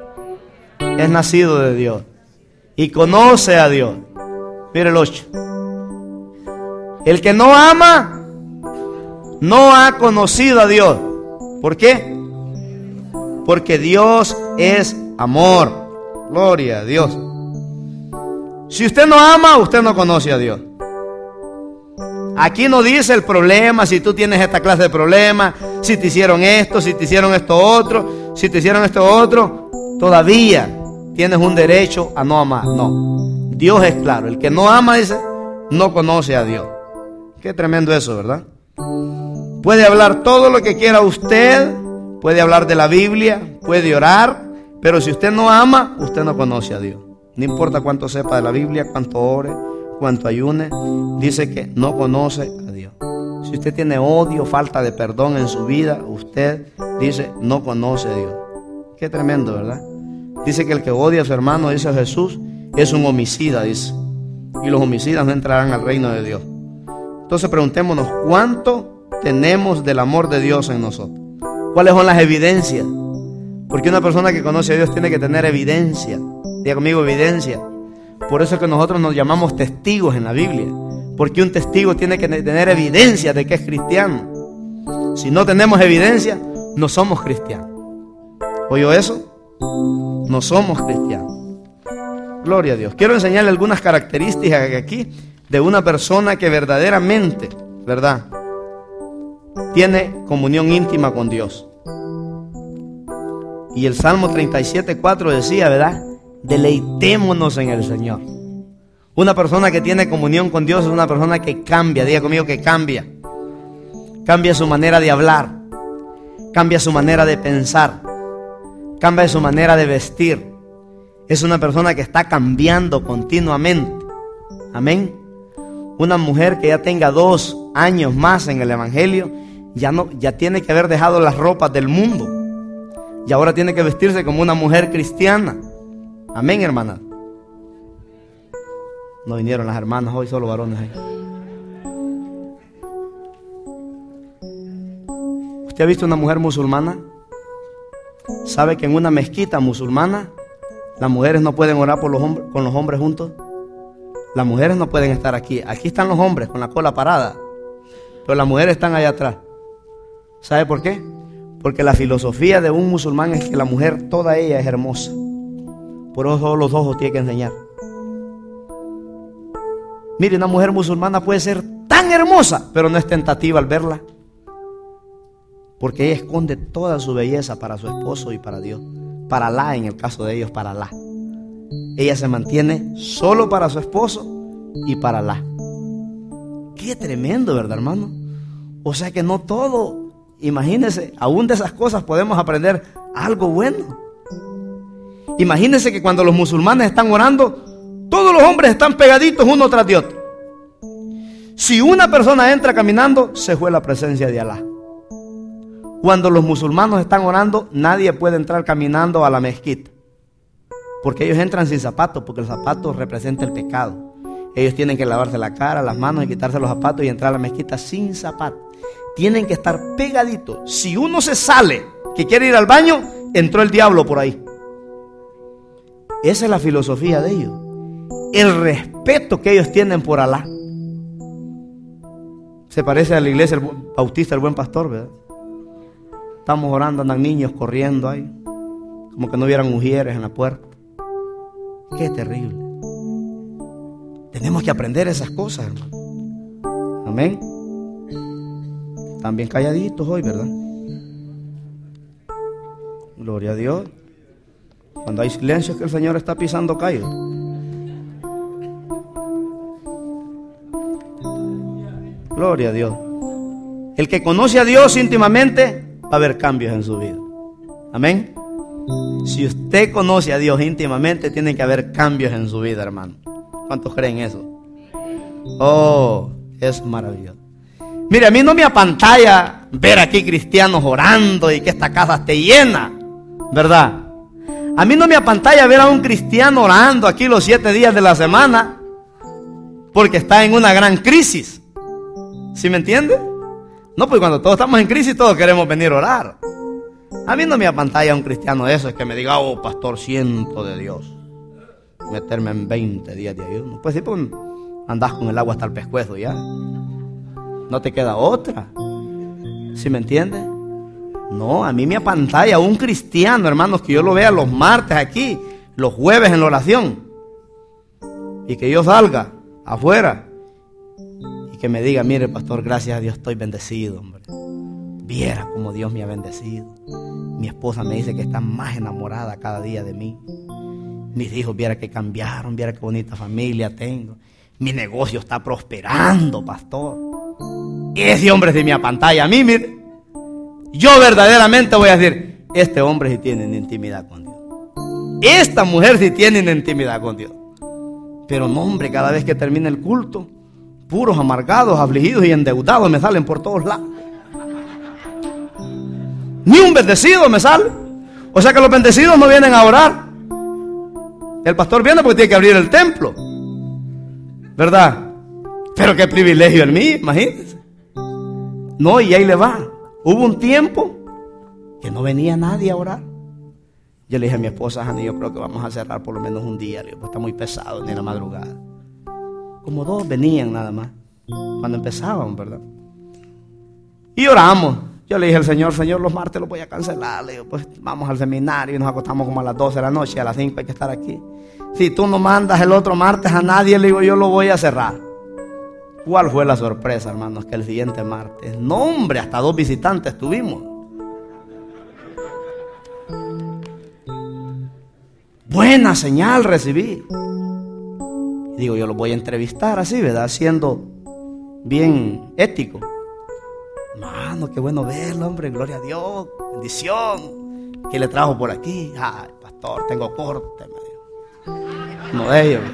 es nacido de Dios y conoce a Dios. Mire el ocho. El que no ama no ha conocido a Dios. ¿Por qué? Porque Dios es amor. Gloria a Dios. Si usted no ama, usted no conoce a Dios. Aquí no dice el problema, si tú tienes esta clase de problemas, si te hicieron esto, si te hicieron esto otro, si te hicieron esto otro, todavía tienes un derecho a no amar. No, Dios es claro. El que no ama, dice, no conoce a Dios. Qué tremendo eso, ¿verdad? Puede hablar todo lo que quiera usted, puede hablar de la Biblia, puede orar, pero si usted no ama, usted no conoce a Dios. No importa cuánto sepa de la Biblia, cuánto ore, cuánto ayune, dice que no conoce a Dios. Si usted tiene odio, falta de perdón en su vida, usted dice no conoce a Dios. Qué tremendo, ¿verdad? Dice que el que odia a su hermano, dice Jesús, es un homicida, dice. Y los homicidas no entrarán al reino de Dios. Entonces preguntémonos, ¿cuánto tenemos del amor de Dios en nosotros? ¿Cuáles son las evidencias? Porque una persona que conoce a Dios tiene que tener evidencia. Diga conmigo, evidencia. Por eso es que nosotros nos llamamos testigos en la Biblia. Porque un testigo tiene que tener evidencia de que es cristiano. Si no tenemos evidencia, no somos cristianos. ¿Oyó eso? No somos cristianos. Gloria a Dios. Quiero enseñarle algunas características aquí de una persona que verdaderamente, ¿verdad?, tiene comunión íntima con Dios. Y el Salmo treinta y siete, cuatro decía, ¿verdad?, deleitémonos en el Señor. Una persona que tiene comunión con Dios es una persona que cambia. Diga conmigo que cambia. Cambia su manera de hablar, cambia su manera de pensar, cambia su manera de vestir. Es una persona que está cambiando continuamente. Amén. Una mujer que ya tenga dos años más en el Evangelio, ya no, ya tiene que haber dejado las ropas del mundo y ahora tiene que vestirse como una mujer cristiana. Amén, hermanas. No vinieron las hermanas hoy, solo varones ahí. ¿Usted ha visto una mujer musulmana? ¿Sabe que en una mezquita musulmana las mujeres no pueden orar por los hombres, con los hombres juntos? Las mujeres no pueden estar aquí. Aquí están los hombres con la cola parada, pero las mujeres están allá atrás. ¿Sabe por qué? Porque la filosofía de un musulmán es que la mujer, toda ella es hermosa. Por eso los ojos tiene que enseñar. Mire, una mujer musulmana puede ser tan hermosa, pero no es tentativa al verla, porque ella esconde toda su belleza para su esposo y para Dios. Para Alá, en el caso de ellos, para Alá. Ella se mantiene solo para su esposo y para Alá. Qué tremendo, ¿verdad, hermano? O sea que no todo imagínense, aún de esas cosas podemos aprender algo bueno. Imagínense que cuando los musulmanes están orando, todos los hombres están pegaditos uno tras de otro. Si una persona entra caminando, se fue la presencia de Alá. Cuando los musulmanes están orando, nadie puede entrar caminando a la mezquita, porque ellos entran sin zapatos, porque el zapato representa el pecado. Ellos tienen que lavarse la cara, las manos y quitarse los zapatos y entrar a la mezquita sin zapatos. Tienen que estar pegaditos. Si uno se sale, que quiere ir al baño, entró el diablo por ahí. Esa es la filosofía de ellos. El respeto que ellos tienen por Alá. Se parece a la iglesia bautista, el buen pastor, ¿verdad? Estamos orando, andan niños corriendo ahí, como que no hubieran mujeres en la puerta. Qué terrible. Tenemos que aprender esas cosas, hermano. Amén. Están bien calladitos hoy, ¿verdad? Gloria a Dios. Cuando hay silencio es que el Señor está pisando callo. Gloria a Dios. El que conoce a Dios íntimamente va a haber cambios en su vida. Amén. Si usted conoce a Dios íntimamente, tiene que haber cambios en su vida, hermano. ¿Cuántos creen eso? Oh, es maravilloso. Mire, a mí no me apantalla ver aquí cristianos orando y que esta casa esté llena, ¿verdad? A mí no me apantalla ver a un cristiano orando aquí los siete días de la semana, porque está en una gran crisis. ¿Sí me entiende? No, pues cuando todos estamos en crisis, todos queremos venir a orar. A mí no me apantalla un cristiano eso, es que me diga, oh, pastor, siento de Dios meterme en veinte días de ayuno. Pues sí, pues andás con el agua hasta el pescuezo ya. No te queda otra. ¿Sí me entiende? No, a mí me apantalla un cristiano, hermanos, que yo lo vea los martes aquí, los jueves en la oración, y que yo salga afuera y que me diga, mire, pastor, gracias a Dios estoy bendecido, hombre. Viera cómo Dios me ha bendecido. Mi esposa me dice que está más enamorada cada día de mí. Mis hijos, viera que cambiaron, viera qué bonita familia tengo. Mi negocio está prosperando, pastor. Ese hombre es de mi pantalla. A mí, mire, yo verdaderamente voy a decir, este hombre sí tiene una intimidad con Dios. Esta mujer sí tiene una intimidad con Dios. Pero no, hombre, cada vez que termina el culto, puros amargados, afligidos y endeudados me salen por todos lados. Ni un bendecido me sale. O sea que los bendecidos no vienen a orar. El pastor viene porque tiene que abrir el templo, ¿verdad? Pero qué privilegio el mío, imagínense. No, y ahí le va. Hubo un tiempo que no venía nadie a orar. Yo le dije a mi esposa, Jani, yo creo que vamos a cerrar por lo menos un día. Le digo, pues está muy pesado, ni en la madrugada. Como dos venían nada más, cuando empezaban, ¿verdad? Y oramos. Yo le dije al Señor, Señor, los martes los voy a cancelar. Le digo, pues vamos al seminario y nos acostamos como a las doce de la noche. A las cinco hay que estar aquí. Si tú no mandas el otro martes a nadie, le digo, yo lo voy a cerrar. ¿Cuál fue la sorpresa, hermanos? Que el siguiente martes, no, hombre, hasta dos visitantes tuvimos. Buena señal recibí. Y digo, yo lo voy a entrevistar así, ¿verdad? Siendo bien ético. Mano, qué bueno verlo, hombre, gloria a Dios, bendición. ¿Qué le trajo por aquí? Ay, pastor, tengo corte, me dijo. Uno de ellos.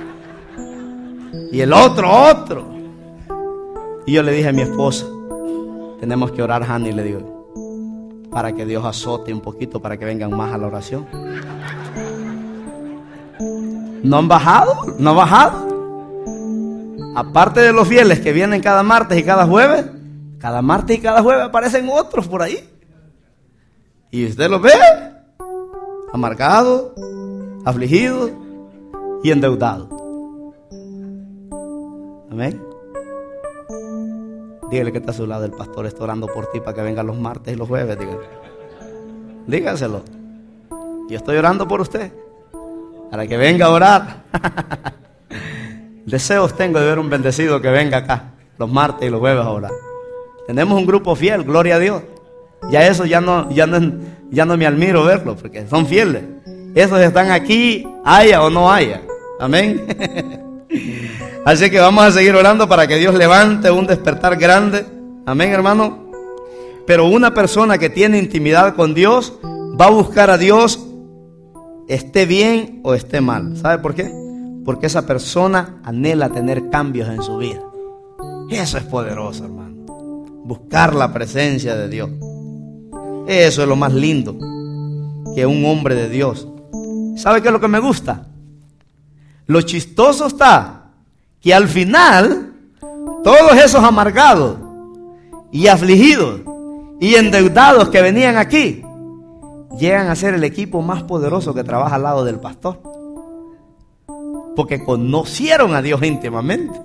Y el otro, otro. Y yo le dije a mi esposa, tenemos que orar, Hanny, le digo, para que Dios azote un poquito, para que vengan más a la oración. ¿No han bajado? ¿No han bajado? Aparte de los fieles que vienen cada martes y cada jueves, cada martes y cada jueves aparecen otros por ahí. Y usted los ve, amargados, afligidos y endeudados. Amén. Dígale que está a su lado, el pastor está orando por ti para que vengan los martes y los jueves. Dígale. Dígaselo. Yo estoy orando por usted, para que venga a orar. Deseos tengo de ver un bendecido que venga acá los martes y los jueves a orar. Tenemos un grupo fiel, gloria a Dios. Ya eso ya no, ya no, ya no me admiro verlo, porque son fieles. Esos están aquí, haya o no haya. Amén. Así que vamos a seguir orando para que Dios levante un despertar grande. Amén, hermano. Pero una persona que tiene intimidad con Dios va a buscar a Dios, esté bien o esté mal. ¿Sabe por qué? Porque esa persona anhela tener cambios en su vida. Eso es poderoso, hermano. Buscar la presencia de Dios. Eso es lo más lindo que un hombre de Dios. ¿Sabe qué es lo que me gusta? Lo chistoso está que al final todos esos amargados y afligidos y endeudados que venían aquí llegan a ser el equipo más poderoso que trabaja al lado del pastor, porque conocieron a Dios íntimamente.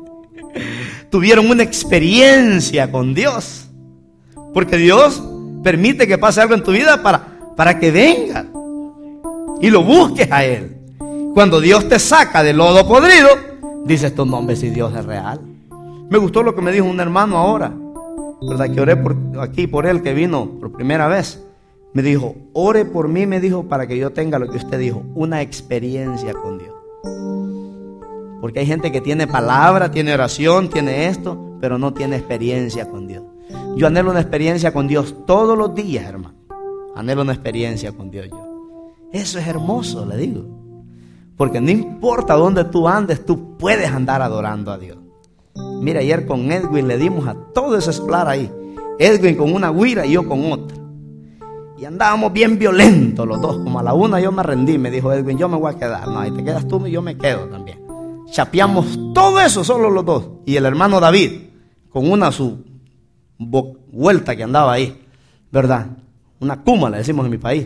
Tuvieron una experiencia con Dios, porque Dios permite que pase algo en tu vida para, para que venga y lo busques a Él. Cuando Dios te saca del lodo podrido, dices tu nombre si Dios es real. Me gustó lo que me dijo un hermano ahora, ¿verdad? Que oré por, aquí por él, que vino por primera vez. Me dijo, ore por mí, me dijo, para que yo tenga lo que usted dijo, una experiencia con Dios. Porque hay gente que tiene palabra, tiene oración, tiene esto, pero no tiene experiencia con Dios. Yo anhelo una experiencia con Dios todos los días, hermano. Anhelo una experiencia con Dios yo. Eso es hermoso, le digo. Porque no importa dónde tú andes, tú puedes andar adorando a Dios. Mira, ayer con Edwin le dimos a todo ese explar ahí. Edwin con una güira y yo con otra. Y andábamos bien violentos los dos. Como a la una yo me rendí, me dijo Edwin, yo me voy a quedar. No, ahí te quedas tú y yo me quedo también. Chapeamos todo eso solo los dos. Y el hermano David, con una su vuelta que andaba ahí, ¿verdad? Una cuma, le decimos en mi país.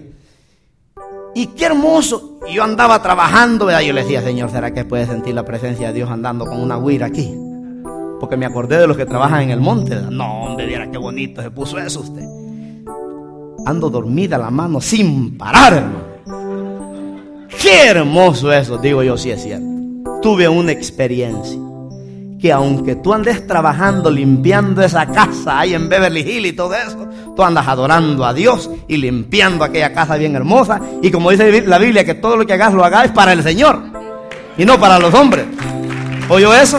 Y qué hermoso. Y yo andaba trabajando, ¿verdad? Yo le decía, Señor, ¿será que puede sentir la presencia de Dios andando con una güira aquí? Porque me acordé de los que trabajan en el monte, ¿verdad? No, hombre, viera qué bonito se puso eso usted. Ando dormida la mano sin parar, hermano. Qué hermoso eso, digo yo, sí es cierto. Tuve una experiencia que aunque tú andes trabajando, limpiando esa casa ahí en Beverly Hills y todo eso, tú andas adorando a Dios y limpiando aquella casa bien hermosa. Y como dice la Biblia, que todo lo que hagas lo hagáis para el Señor y no para los hombres. ¿Oyó eso?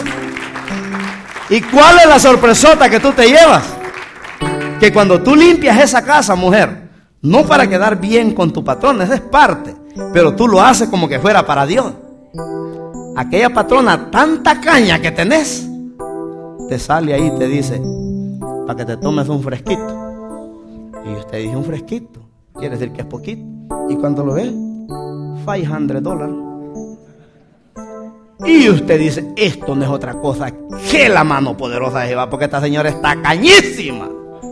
¿Y cuál es la sorpresota que tú te llevas? Que cuando tú limpias esa casa, mujer, no para quedar bien con tu patrón, esa es parte, pero tú lo haces como que fuera para Dios. Aquella patrona, tanta caña que tenés, te sale ahí y te dice, para que te tomes un fresquito. Y usted dice, un fresquito, quiere decir que es poquito. Y cuando lo ve, quinientos dólares. Y usted dice, esto no es otra cosa que la mano poderosa de Jehová, porque esta señora está cañísima.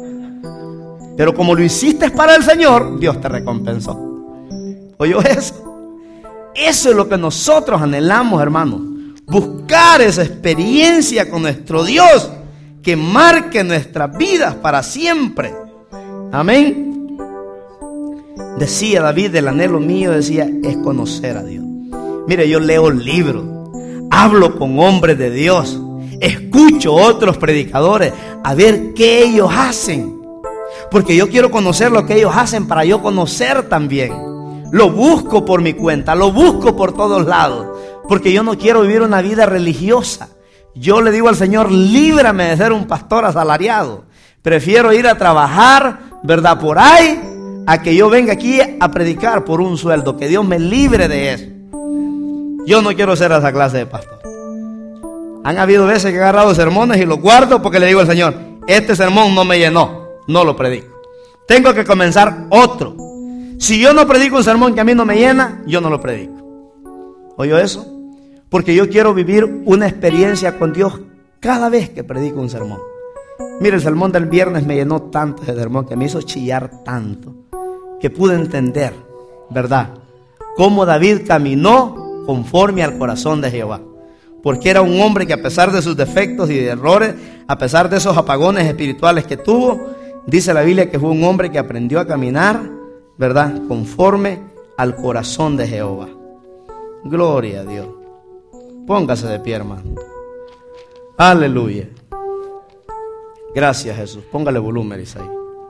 Pero como lo hiciste para el Señor, Dios te recompensó. ¿Oyó eso? Eso es lo que nosotros anhelamos, hermanos. Buscar esa experiencia con nuestro Dios que marque nuestras vidas para siempre. Amén. Decía David, el anhelo mío, decía, es conocer a Dios. Mire, yo leo libros, hablo con hombres de Dios, escucho otros predicadores a ver qué ellos hacen. Porque yo quiero conocer lo que ellos hacen para yo conocer también. Lo busco por mi cuenta, lo busco por todos lados, porque yo no quiero vivir una vida religiosa. Yo le digo al Señor, líbrame de ser un pastor asalariado. Prefiero ir a trabajar, ¿verdad? Por ahí, a que yo venga aquí a predicar por un sueldo. Que Dios me libre de eso. Yo no quiero ser esa clase de pastor. Han habido veces que he agarrado sermones y los guardo porque le digo al Señor, este sermón no me llenó, no lo predico. Tengo que comenzar otro. Si yo no predico un sermón que a mí no me llena, yo no lo predico. ¿Oyó eso? Porque yo quiero vivir una experiencia con Dios cada vez que predico un sermón. Mire, el sermón del viernes me llenó tanto ese sermón, que me hizo chillar tanto, que pude entender, ¿verdad?, cómo David caminó conforme al corazón de Jehová. Porque era un hombre que, a pesar de sus defectos y de errores, a pesar de esos apagones espirituales que tuvo, dice la Biblia que fue un hombre que aprendió a caminar, ¿verdad?, conforme al corazón de Jehová. Gloria a Dios. Póngase de pie, hermano. Aleluya. Gracias, Jesús. Póngale volumen, Isaí.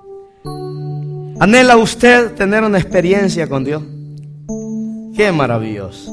¿Anhela usted tener una experiencia con Dios? Qué maravilloso.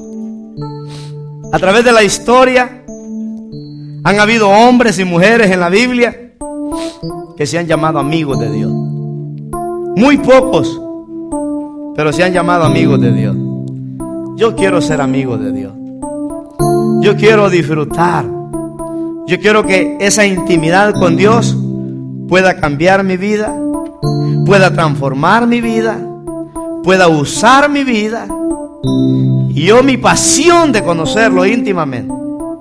A través de la historia han habido hombres y mujeres en la Biblia que se han llamado amigos de Dios. Muy pocos, pero se han llamado amigos de Dios. Yo quiero ser amigo de Dios. Yo quiero disfrutar. Yo quiero que esa intimidad con Dios pueda cambiar mi vida, pueda transformar mi vida, pueda usar mi vida. Y yo, mi pasión de conocerlo íntimamente,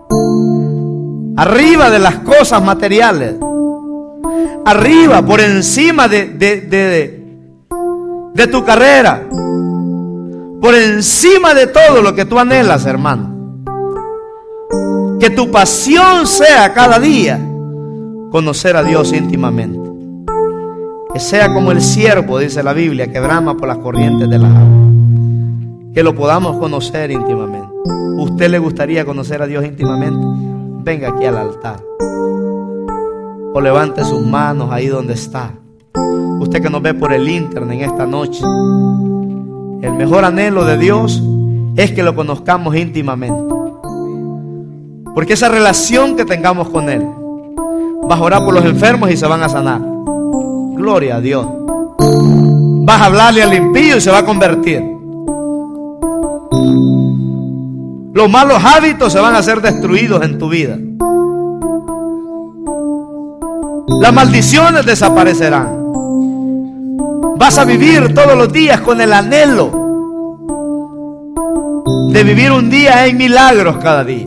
arriba de las cosas materiales, arriba, por encima de, de, de, de, de tu carrera, por encima de todo lo que tú anhelas, hermano. Que tu pasión sea cada día conocer a Dios íntimamente. Que sea como el siervo, dice la Biblia, que brama por las corrientes de las aguas. Que lo podamos conocer íntimamente. ¿Usted le gustaría conocer a Dios íntimamente? Venga aquí al altar. O levante sus manos ahí donde está. Usted que nos ve por el internet en esta noche. El mejor anhelo de Dios es que lo conozcamos íntimamente. Porque esa relación que tengamos con Él vas a orar por los enfermos y se van a sanar. Gloria a Dios. Vas a hablarle al impío y se va a convertir. Los malos hábitos se van a ser destruidos en tu vida. Las maldiciones desaparecerán. Vas a vivir todos los días con el anhelo de vivir un día en milagros cada día.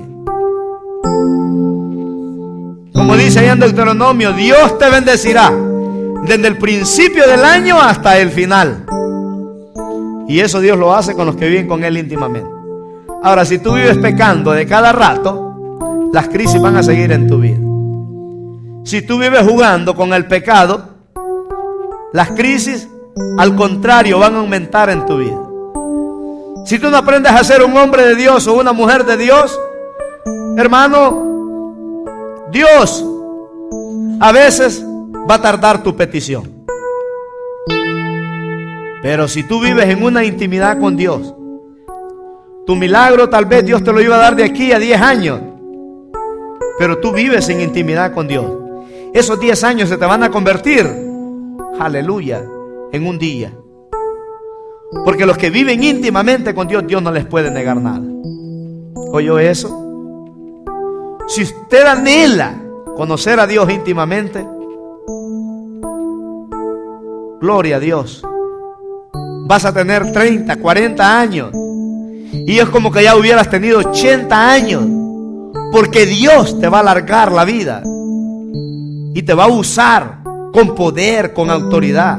Como dice ahí en Deuteronomio, Dios te bendecirá desde el principio del año hasta el final. Y eso Dios lo hace con los que viven con Él íntimamente. Ahora, si tú vives pecando de cada rato, las crisis van a seguir en tu vida. Si tú vives jugando con el pecado, las crisis, al contrario, van a aumentar en tu vida. Si tú no aprendes a ser un hombre de Dios o una mujer de Dios, hermano, Dios a veces va a tardar tu petición. Pero si tú vives en una intimidad con Dios, tu milagro tal vez Dios te lo iba a dar de aquí a diez años. Pero tú vives en intimidad con Dios. Esos diez años se te van a convertir, aleluya, en un día. Porque los que viven íntimamente con Dios, Dios no les puede negar nada. ¿Oyó eso? Si usted anhela conocer a Dios íntimamente, gloria a Dios, vas a tener treinta, cuarenta años. Y es como que ya hubieras tenido ochenta años. Porque Dios te va a alargar la vida. Y te va a usar con poder, con autoridad.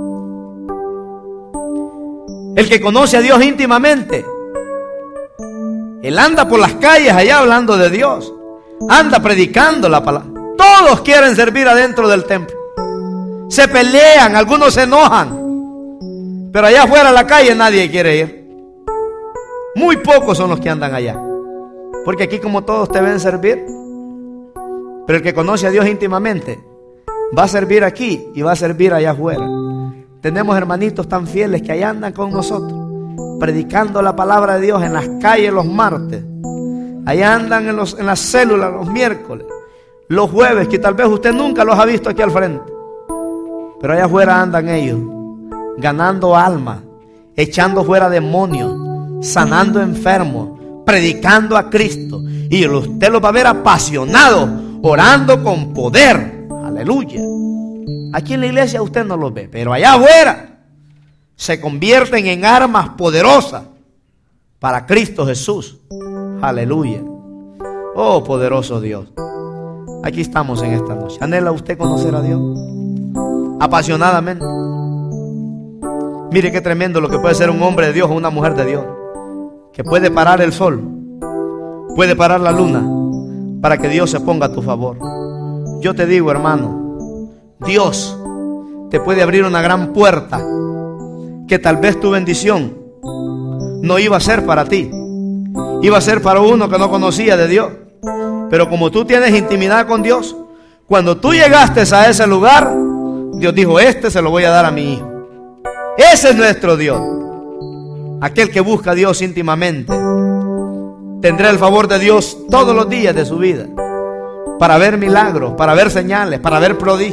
El que conoce a Dios íntimamente, él anda por las calles allá hablando de Dios. Anda predicando la palabra. Todos quieren servir adentro del templo. Se pelean, algunos se enojan. Pero allá afuera en la calle nadie quiere ir. Muy pocos son los que andan allá. Porque aquí como todos te ven servir. Pero el que conoce a Dios íntimamente va a servir aquí y va a servir allá afuera. Tenemos hermanitos tan fieles que allá andan con nosotros, predicando la palabra de Dios en las calles los martes. Allá andan en, los, en las células los miércoles, los jueves, que tal vez usted nunca los ha visto aquí al frente. Pero allá afuera andan ellos, ganando almas, echando fuera demonios, sanando enfermos, predicando a Cristo. Y usted los va a ver apasionados, orando con poder. Aleluya. Aquí en la iglesia usted no los ve, pero allá afuera se convierten en armas poderosas para Cristo Jesús. Aleluya. Oh, poderoso Dios. Aquí estamos en esta noche. ¿Anhela usted conocer a Dios? Apasionadamente. Mire qué tremendo lo que puede ser un hombre de Dios o una mujer de Dios, que puede parar el sol, puede parar la luna, para que Dios se ponga a tu favor. Yo te digo, hermano, Dios te puede abrir una gran puerta que tal vez tu bendición no iba a ser para ti, iba a ser para uno que no conocía de Dios. Pero como tú tienes intimidad con Dios, cuando tú llegaste a ese lugar, Dios dijo: este se lo voy a dar a mi hijo. Ese es nuestro Dios. Aquel que busca a Dios íntimamente tendrá el favor de Dios todos los días de su vida, para ver milagros, para ver señales, para ver prodigios,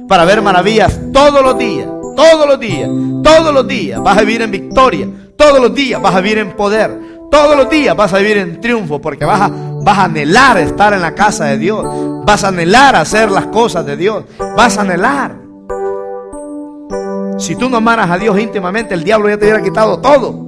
para ver maravillas todos los días, todos los días, todos los días. Vas a vivir en victoria, todos los días vas a vivir en poder, todos los días vas a vivir en triunfo, porque vas a, vas a anhelar estar en la casa de Dios, vas a anhelar hacer las cosas de Dios, vas a anhelar. Si tú no amaras a Dios íntimamente, el diablo ya te hubiera quitado todo.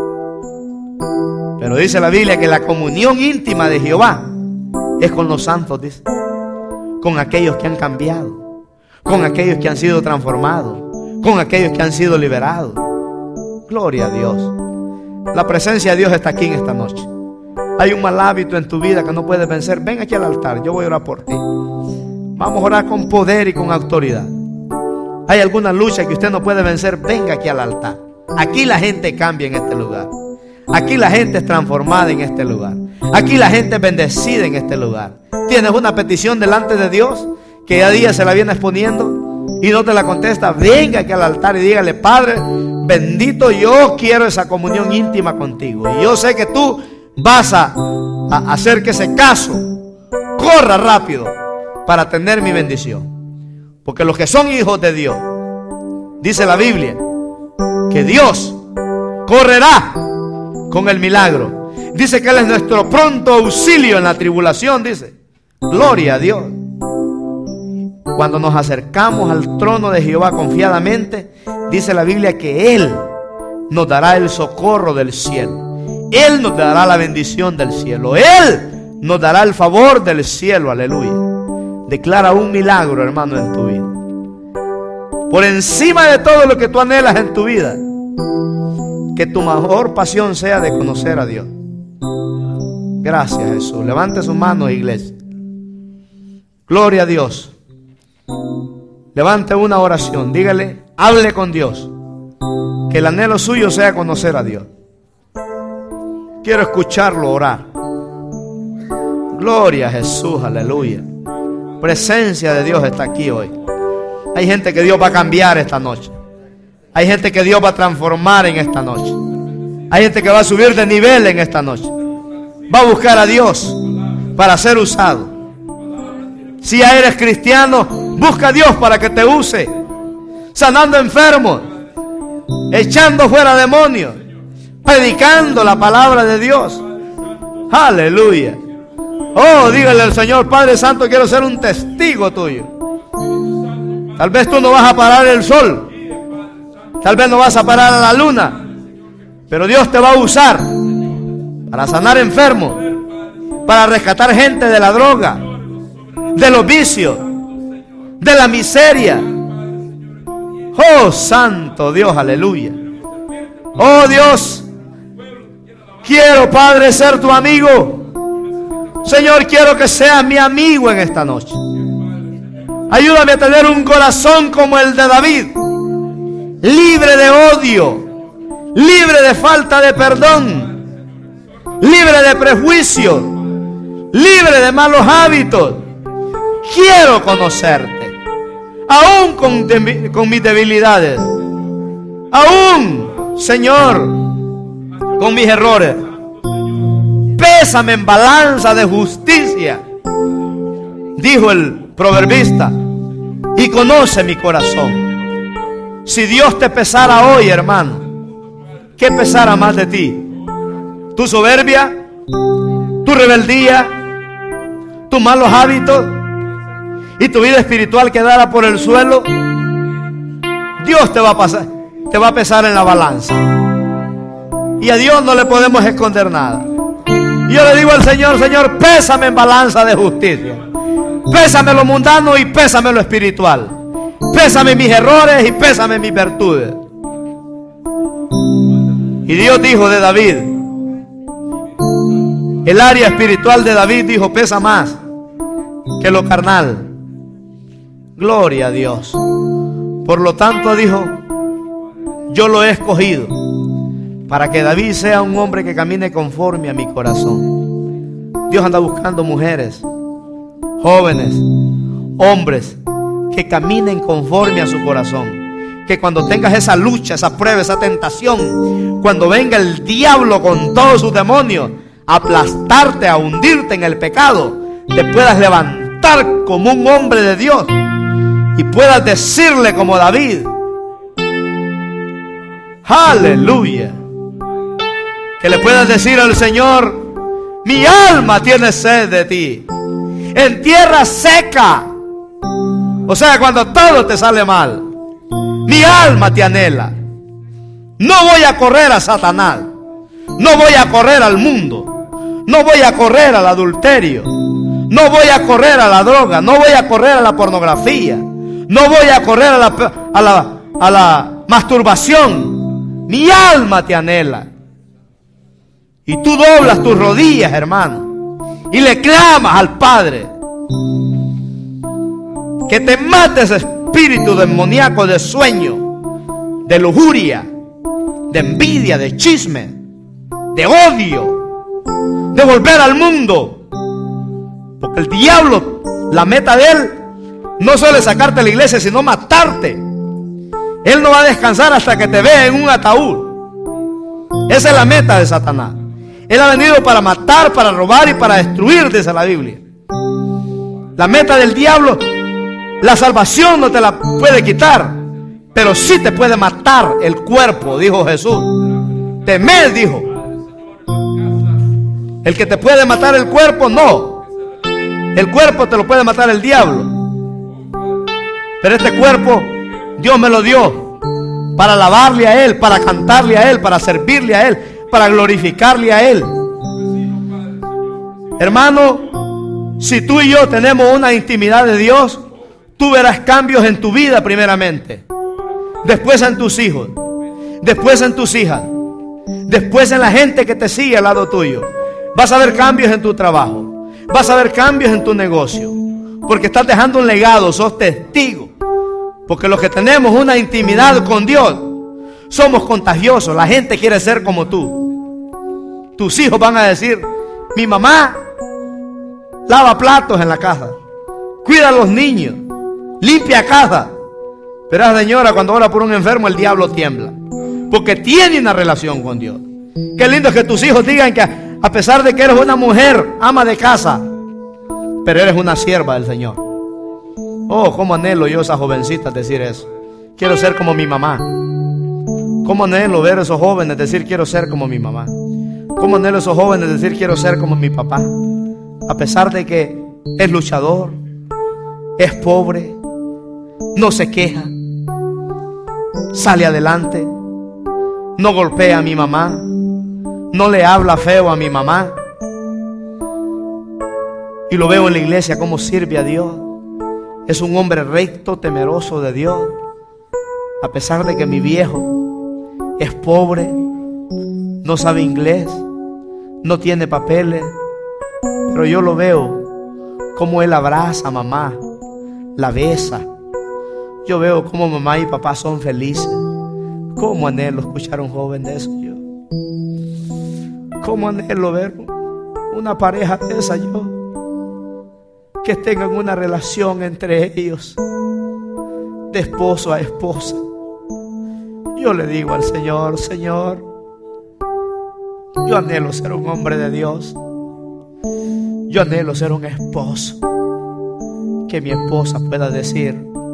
Pero dice la Biblia que la comunión íntima de Jehová es con los santos, dice, con aquellos que han cambiado, con aquellos que han sido transformados, con aquellos que han sido liberados. Gloria a Dios. La presencia de Dios está aquí en esta noche. Hay un mal hábito en tu vida que no puedes vencer. Ven aquí al altar, yo voy a orar por ti. Vamos a orar con poder y con autoridad. Hay alguna lucha que usted no puede vencer, venga aquí al altar. Aquí la gente cambia en este lugar. Aquí la gente es transformada en este lugar. Aquí la gente es bendecida en este lugar. Tienes una petición delante de Dios que ya día se la viene exponiendo y no te la contesta. Venga aquí al altar y dígale: Padre bendito, yo quiero esa comunión íntima contigo. Y yo sé que tú vas a, a hacer que ese caso corra rápido para tener mi bendición. Porque los que son hijos de Dios, dice la Biblia, que Dios correrá con el milagro. Dice que Él es nuestro pronto auxilio en la tribulación, dice. Gloria a Dios. Cuando nos acercamos al trono de Jehová confiadamente, dice la Biblia que Él nos dará el socorro del cielo. Él nos dará la bendición del cielo. Él nos dará el favor del cielo. Aleluya. Declara un milagro, hermano, en tu vida. Por encima de todo lo que tú anhelas en tu vida, que tu mejor pasión sea de conocer a Dios. Gracias, Jesús. Levante sus manos, iglesia. Gloria a Dios. Levante una oración. Dígale, hable con Dios. Que el anhelo suyo sea conocer a Dios. Quiero escucharlo orar. Gloria a Jesús, aleluya. Presencia de Dios está aquí hoy. Hay gente que Dios va a cambiar esta noche. Hay gente que Dios va a transformar en esta noche. Hay gente que va a subir de nivel en esta noche. Va a buscar a Dios para ser usado. Si ya eres cristiano, busca a Dios para que te use, sanando enfermos, echando fuera demonios, predicando la palabra de Dios. Aleluya. Oh, dígale al Señor: Padre Santo, quiero ser un testigo tuyo. Tal vez tú no vas a parar el sol, tal vez no vas a parar a la luna, pero Dios te va a usar para sanar enfermos, para rescatar gente de la droga, de los vicios, de la miseria. Oh, santo Dios, aleluya. Oh Dios, quiero, Padre, ser tu amigo. Señor, quiero que seas mi amigo en esta noche. Ayúdame a tener un corazón como el de David, libre de odio, libre de falta de perdón, libre de prejuicio, libre de malos hábitos. Quiero conocerte, aún con, de, con mis debilidades, aún, Señor, con mis errores. Pésame en balanza de justicia, dijo el proverbista, y conoce mi corazón. Si Dios te pesara hoy, hermano, ¿qué pesara más de ti? ¿Tu soberbia? ¿Tu rebeldía? ¿Tus malos hábitos? ¿Y tu vida espiritual quedara por el suelo? Dios te va a pasar, te va a pesar en la balanza. Y a Dios no le podemos esconder nada. Yo le digo al Señor: Señor, pésame en balanza de justicia. Pésame lo mundano y pésame lo espiritual. Pésame mis errores y pésame mis virtudes. Y Dios dijo de David, el área espiritual de David, dijo, pesa más que lo carnal. Gloria a Dios. Por lo tanto, dijo, yo lo he escogido para que David sea un hombre que camine conforme a mi corazón. Dios anda buscando mujeres, jóvenes, hombres que caminen conforme a su corazón. Que cuando tengas esa lucha, esa prueba, esa tentación, cuando venga el diablo con todos sus demonios a aplastarte, a hundirte en el pecado, te puedas levantar como un hombre de Dios y puedas decirle como David: aleluya. Que le puedas decir al Señor: mi alma tiene sed de ti. En tierra seca, o sea, cuando todo te sale mal, mi alma te anhela. No voy a correr a Satanás, no voy a correr al mundo, no voy a correr al adulterio, no voy a correr a la droga, no voy a correr a la pornografía, no voy a correr a la, a la, a la masturbación. Mi alma te anhela. Y tú doblas tus rodillas, hermano, y le clamas al Padre que te mate ese espíritu demoníaco de sueño, de lujuria, de envidia, de chisme, de odio, de volver al mundo. Porque el diablo, la meta de él no suele sacarte de la iglesia, sino matarte. Él no va a descansar hasta que te vea en un ataúd. Esa es la meta de Satanás. Él ha venido para matar, para robar y para destruir, dice la Biblia. La meta del diablo, la salvación no te la puede quitar, pero sí te puede matar el cuerpo, dijo Jesús. Temed, dijo. El que te puede matar el cuerpo, no. El cuerpo te lo puede matar el diablo. Pero este cuerpo Dios me lo dio para alabarle a Él, para cantarle a Él, para servirle a Él, para glorificarle a Él. Hermano, si tú y yo tenemos una intimidad de Dios, tú verás cambios en tu vida primeramente, después en tus hijos, después en tus hijas, después en la gente que te sigue al lado tuyo. Vas a ver cambios en tu trabajo, vas a ver cambios en tu negocio, porque estás dejando un legado, sos testigo. Porque los que tenemos una intimidad con Dios somos contagiosos. La gente quiere ser como tú. Tus hijos van a decir: mi mamá lava platos en la casa, cuida a los niños, limpia casa. Pero la señora, cuando ora por un enfermo, el diablo tiembla, porque tiene una relación con Dios. Qué lindo es que tus hijos digan que a pesar de que eres una mujer ama de casa, pero eres una sierva del Señor. Oh, cómo anhelo yo a esas jovencitas decir eso. Quiero ser como mi mamá. Cómo anhelo ver a esos jóvenes decir: quiero ser como mi mamá. Cómo anhelo a esos jóvenes decir: quiero ser como mi papá. A pesar de que es luchador, es pobre, no se queja, sale adelante, no golpea a mi mamá, no le habla feo a mi mamá. Y lo veo en la iglesia cómo sirve a Dios. Es un hombre recto, temeroso de Dios. A pesar de que mi viejo es pobre, no sabe inglés, no tiene papeles, pero yo lo veo como él abraza a mamá, la besa. Yo veo como mamá y papá son felices. Cómo anhelo escuchar a un joven de eso yo. Cómo anhelo ver una pareja de esa yo, que tengan una relación entre ellos, de esposo a esposa. Yo le digo al Señor: Señor, yo anhelo ser un hombre de Dios. Yo anhelo ser un esposo, que mi esposa pueda decir: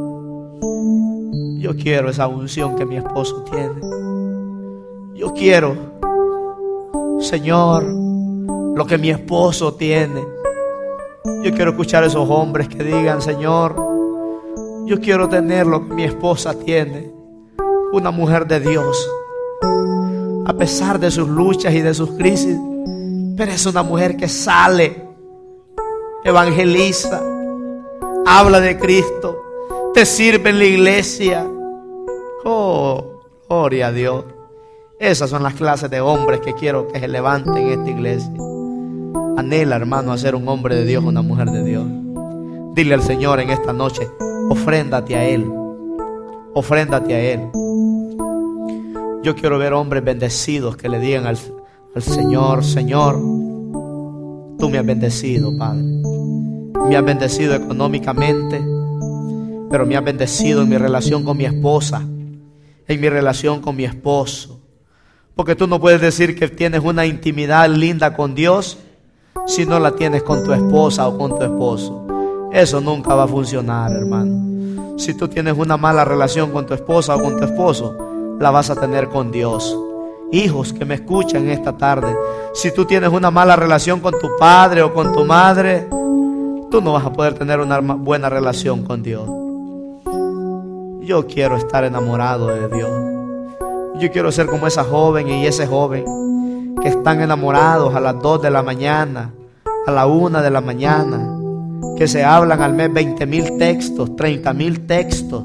yo quiero esa unción que mi esposo tiene. Yo quiero, Señor, lo que mi esposo tiene. Yo quiero escuchar a esos hombres que digan: Señor, yo quiero tener lo que mi esposa tiene. Una mujer de Dios, a pesar de sus luchas y de sus crisis, pero es una mujer que sale, evangeliza, habla de Cristo, te sirve en la iglesia. Oh, gloria a Dios. Esas son las clases de hombres que quiero que se levanten en esta iglesia. Anhela, hermano, a ser un hombre de Dios, una mujer de Dios. Dile al Señor en esta noche: ofréndate a Él, ofréndate a Él. Yo quiero ver hombres bendecidos que le digan al, al Señor: Señor, tú me has bendecido, Padre. Me has bendecido económicamente, pero me has bendecido en mi relación con mi esposa, en mi relación con mi esposo. Porque tú no puedes decir que tienes una intimidad linda con Dios si no la tienes con tu esposa o con tu esposo. Eso nunca va a funcionar, hermano. Si tú tienes una mala relación con tu esposa o con tu esposo, la vas a tener con Dios. Hijos que me escuchan esta tarde, si tú tienes una mala relación con tu padre o con tu madre, tú no vas a poder tener una buena relación con Dios. Yo quiero estar enamorado de Dios. Yo quiero ser como esa joven y ese joven que están enamorados a las dos de la mañana, a la una de la mañana, que se hablan al mes veinte mil textos, treinta mil textos,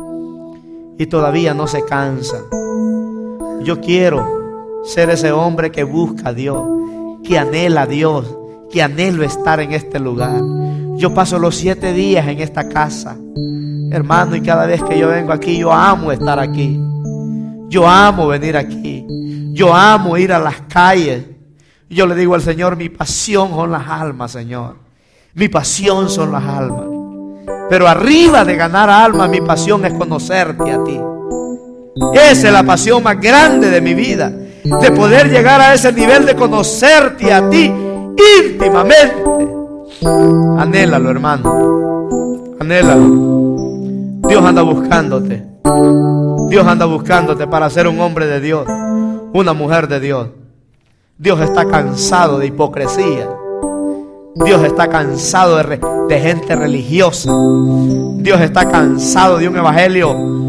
y todavía no se cansan. Yo quiero ser ese hombre que busca a Dios, que anhela a Dios, que anhelo estar en este lugar. Yo paso los siete días en esta casa, hermano, y cada vez que yo vengo aquí, yo amo estar aquí. Yo amo venir aquí. Yo amo ir a las calles. Yo le digo al Señor, mi pasión son las almas, Señor. Mi pasión son las almas. Pero arriba de ganar almas, mi pasión es conocerte a ti. Esa es la pasión más grande de mi vida, de poder llegar a ese nivel de conocerte a ti íntimamente. Anhélalo, hermano. Anhélalo. Dios anda buscándote. Dios anda buscándote para ser un hombre de Dios, una mujer de Dios. Dios está cansado de hipocresía. Dios está cansado de, re, de gente religiosa. Dios está cansado de un evangelio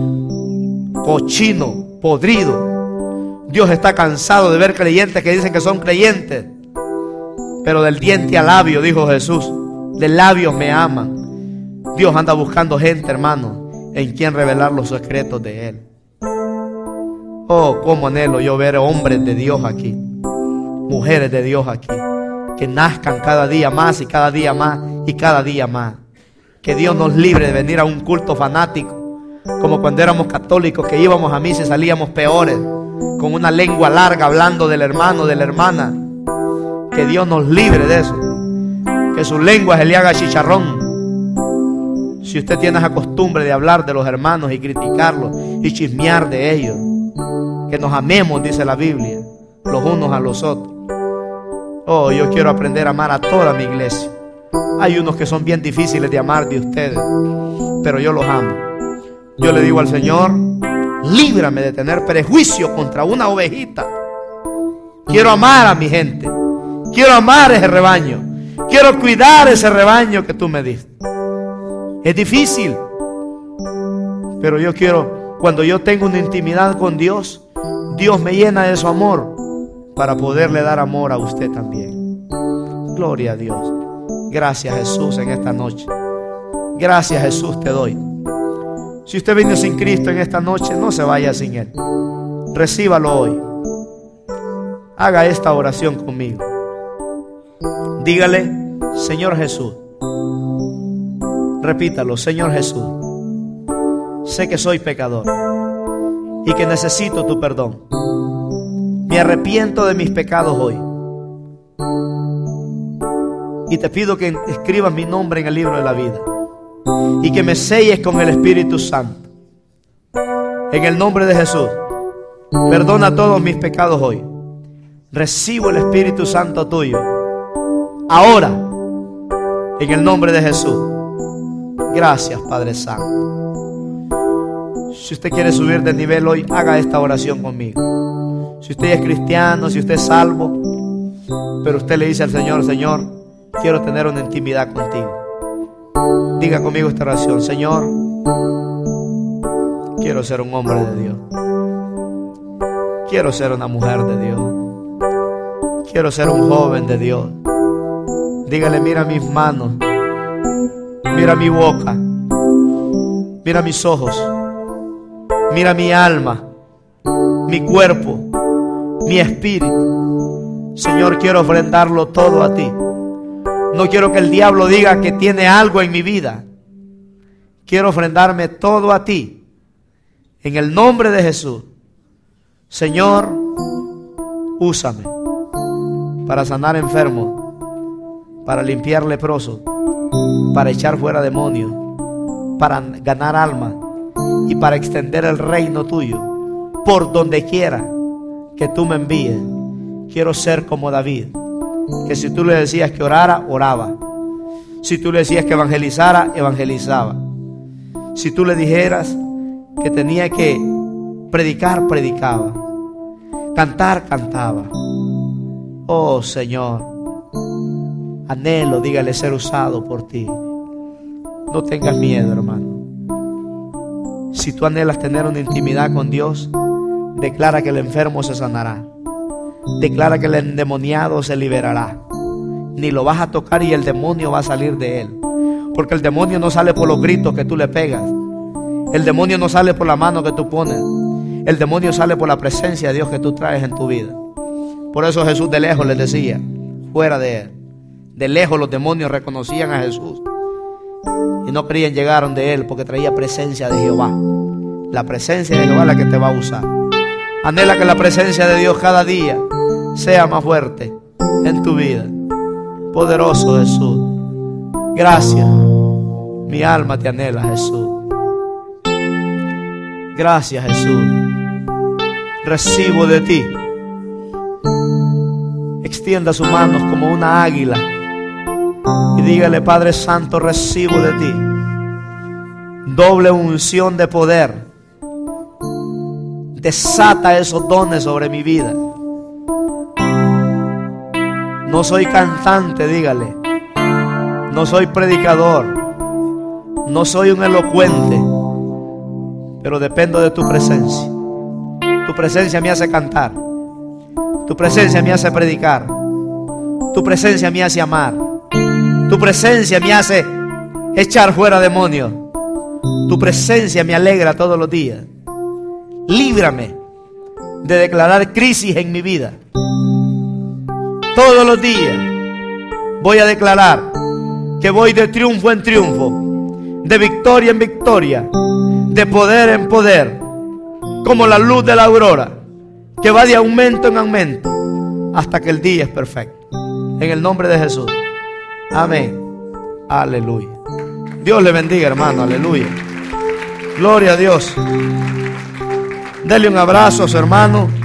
cochino, podrido. Dios está cansado de ver creyentes que dicen que son creyentes, pero del diente al labio, dijo Jesús, de labios me aman. Dios anda buscando gente, hermano, en quien revelar los secretos de Él. Oh, cómo anhelo yo ver hombres de Dios aquí, mujeres de Dios aquí, que nazcan cada día más y cada día más y cada día más. Que Dios nos libre de venir a un culto fanático, como cuando éramos católicos, que íbamos a misa y salíamos peores, con una lengua larga hablando del hermano, de la hermana. Que Dios nos libre de eso, que su lengua se le haga chicharrón. Si usted tiene esa costumbre de hablar de los hermanos y criticarlos y chismear de ellos, que nos amemos, dice la Biblia, los unos a los otros. Oh, yo quiero aprender a amar a toda mi iglesia. Hay unos que son bien difíciles de amar de ustedes, pero yo los amo. Yo le digo al Señor, líbrame de tener prejuicio contra una ovejita. Quiero amar a mi gente, quiero amar ese rebaño, quiero cuidar ese rebaño que tú me diste. Es difícil, pero yo quiero, cuando yo tengo una intimidad con Dios, Dios me llena de su amor para poderle dar amor a usted también. Gloria a Dios. Gracias, Jesús, en esta noche. Gracias, Jesús, te doy. Si usted vino sin Cristo en esta noche, no se vaya sin Él. Recíbalo hoy. Haga esta oración conmigo. Dígale, Señor Jesús. Repítalo, Señor Jesús. Sé que soy pecador y que necesito tu perdón. Me arrepiento de mis pecados hoy. Y te pido que escribas mi nombre en el libro de la vida y que me selles con el Espíritu Santo. En el nombre de Jesús, perdona todos mis pecados hoy. Recibo el Espíritu Santo tuyo ahora, en el nombre de Jesús. Gracias, Padre Santo. Si usted quiere subir de nivel hoy, haga esta oración conmigo. Si usted es cristiano, si usted es salvo, pero usted le dice al Señor, Señor, quiero tener una intimidad contigo. Diga conmigo esta oración. Señor, quiero ser un hombre de Dios. Quiero ser una mujer de Dios. Quiero ser un joven de Dios. Dígale, mira mis manos, mira mi boca, mira mis ojos, mira mi alma, mi cuerpo, mi espíritu. Señor, quiero ofrendarlo todo a ti. No quiero que el diablo diga que tiene algo en mi vida. Quiero ofrendarme todo a ti. En el nombre de Jesús. Señor, úsame para sanar enfermos, para limpiar leprosos, para echar fuera demonios, para ganar almas y para extender el reino tuyo por donde quiera que tú me envíes. Quiero ser como David, que si tú le decías que orara, oraba. Si tú le decías que evangelizara, evangelizaba. Si tú le dijeras que tenía que predicar, predicaba. Cantar, cantaba. Oh Señor, anhelo, dígale, ser usado por ti. No tengas miedo, hermano. Si tú anhelas tener una intimidad con Dios, declara que el enfermo se sanará. Declara que el endemoniado se liberará. Ni lo vas a tocar y el demonio va a salir de él. Porque el demonio no sale por los gritos que tú le pegas. El demonio no sale por la mano que tú pones. El demonio sale por la presencia de Dios que tú traes en tu vida. Por eso Jesús de lejos les decía, fuera de él. De lejos los demonios reconocían a Jesús y no querían llegar donde él, porque traía presencia de Jehová. La presencia de Jehová es la que te va a usar. Anhela que la presencia de Dios cada día sea más fuerte en tu vida. Poderoso Jesús, gracias. Mi alma te anhela, Jesús. Gracias, Jesús. Recibo de ti. Extienda sus manos como una águila y dígale: Padre Santo, recibo de ti doble unción de poder. Desata esos dones sobre mi vida. No soy cantante, dígale. No soy predicador. No soy un elocuente, pero dependo de tu presencia. Tu presencia me hace cantar. Tu presencia me hace predicar. Tu presencia me hace amar. Tu presencia me hace echar fuera demonios. Tu presencia me alegra todos los días. Líbrame de declarar crisis en mi vida. Todos los días voy a declarar que voy de triunfo en triunfo, de victoria en victoria, de poder en poder, como la luz de la aurora, que va de aumento en aumento hasta que el día es perfecto. En el nombre de Jesús. Amén. Aleluya. Dios le bendiga, hermano. Aleluya. Gloria a Dios. Dele un abrazo a su hermano.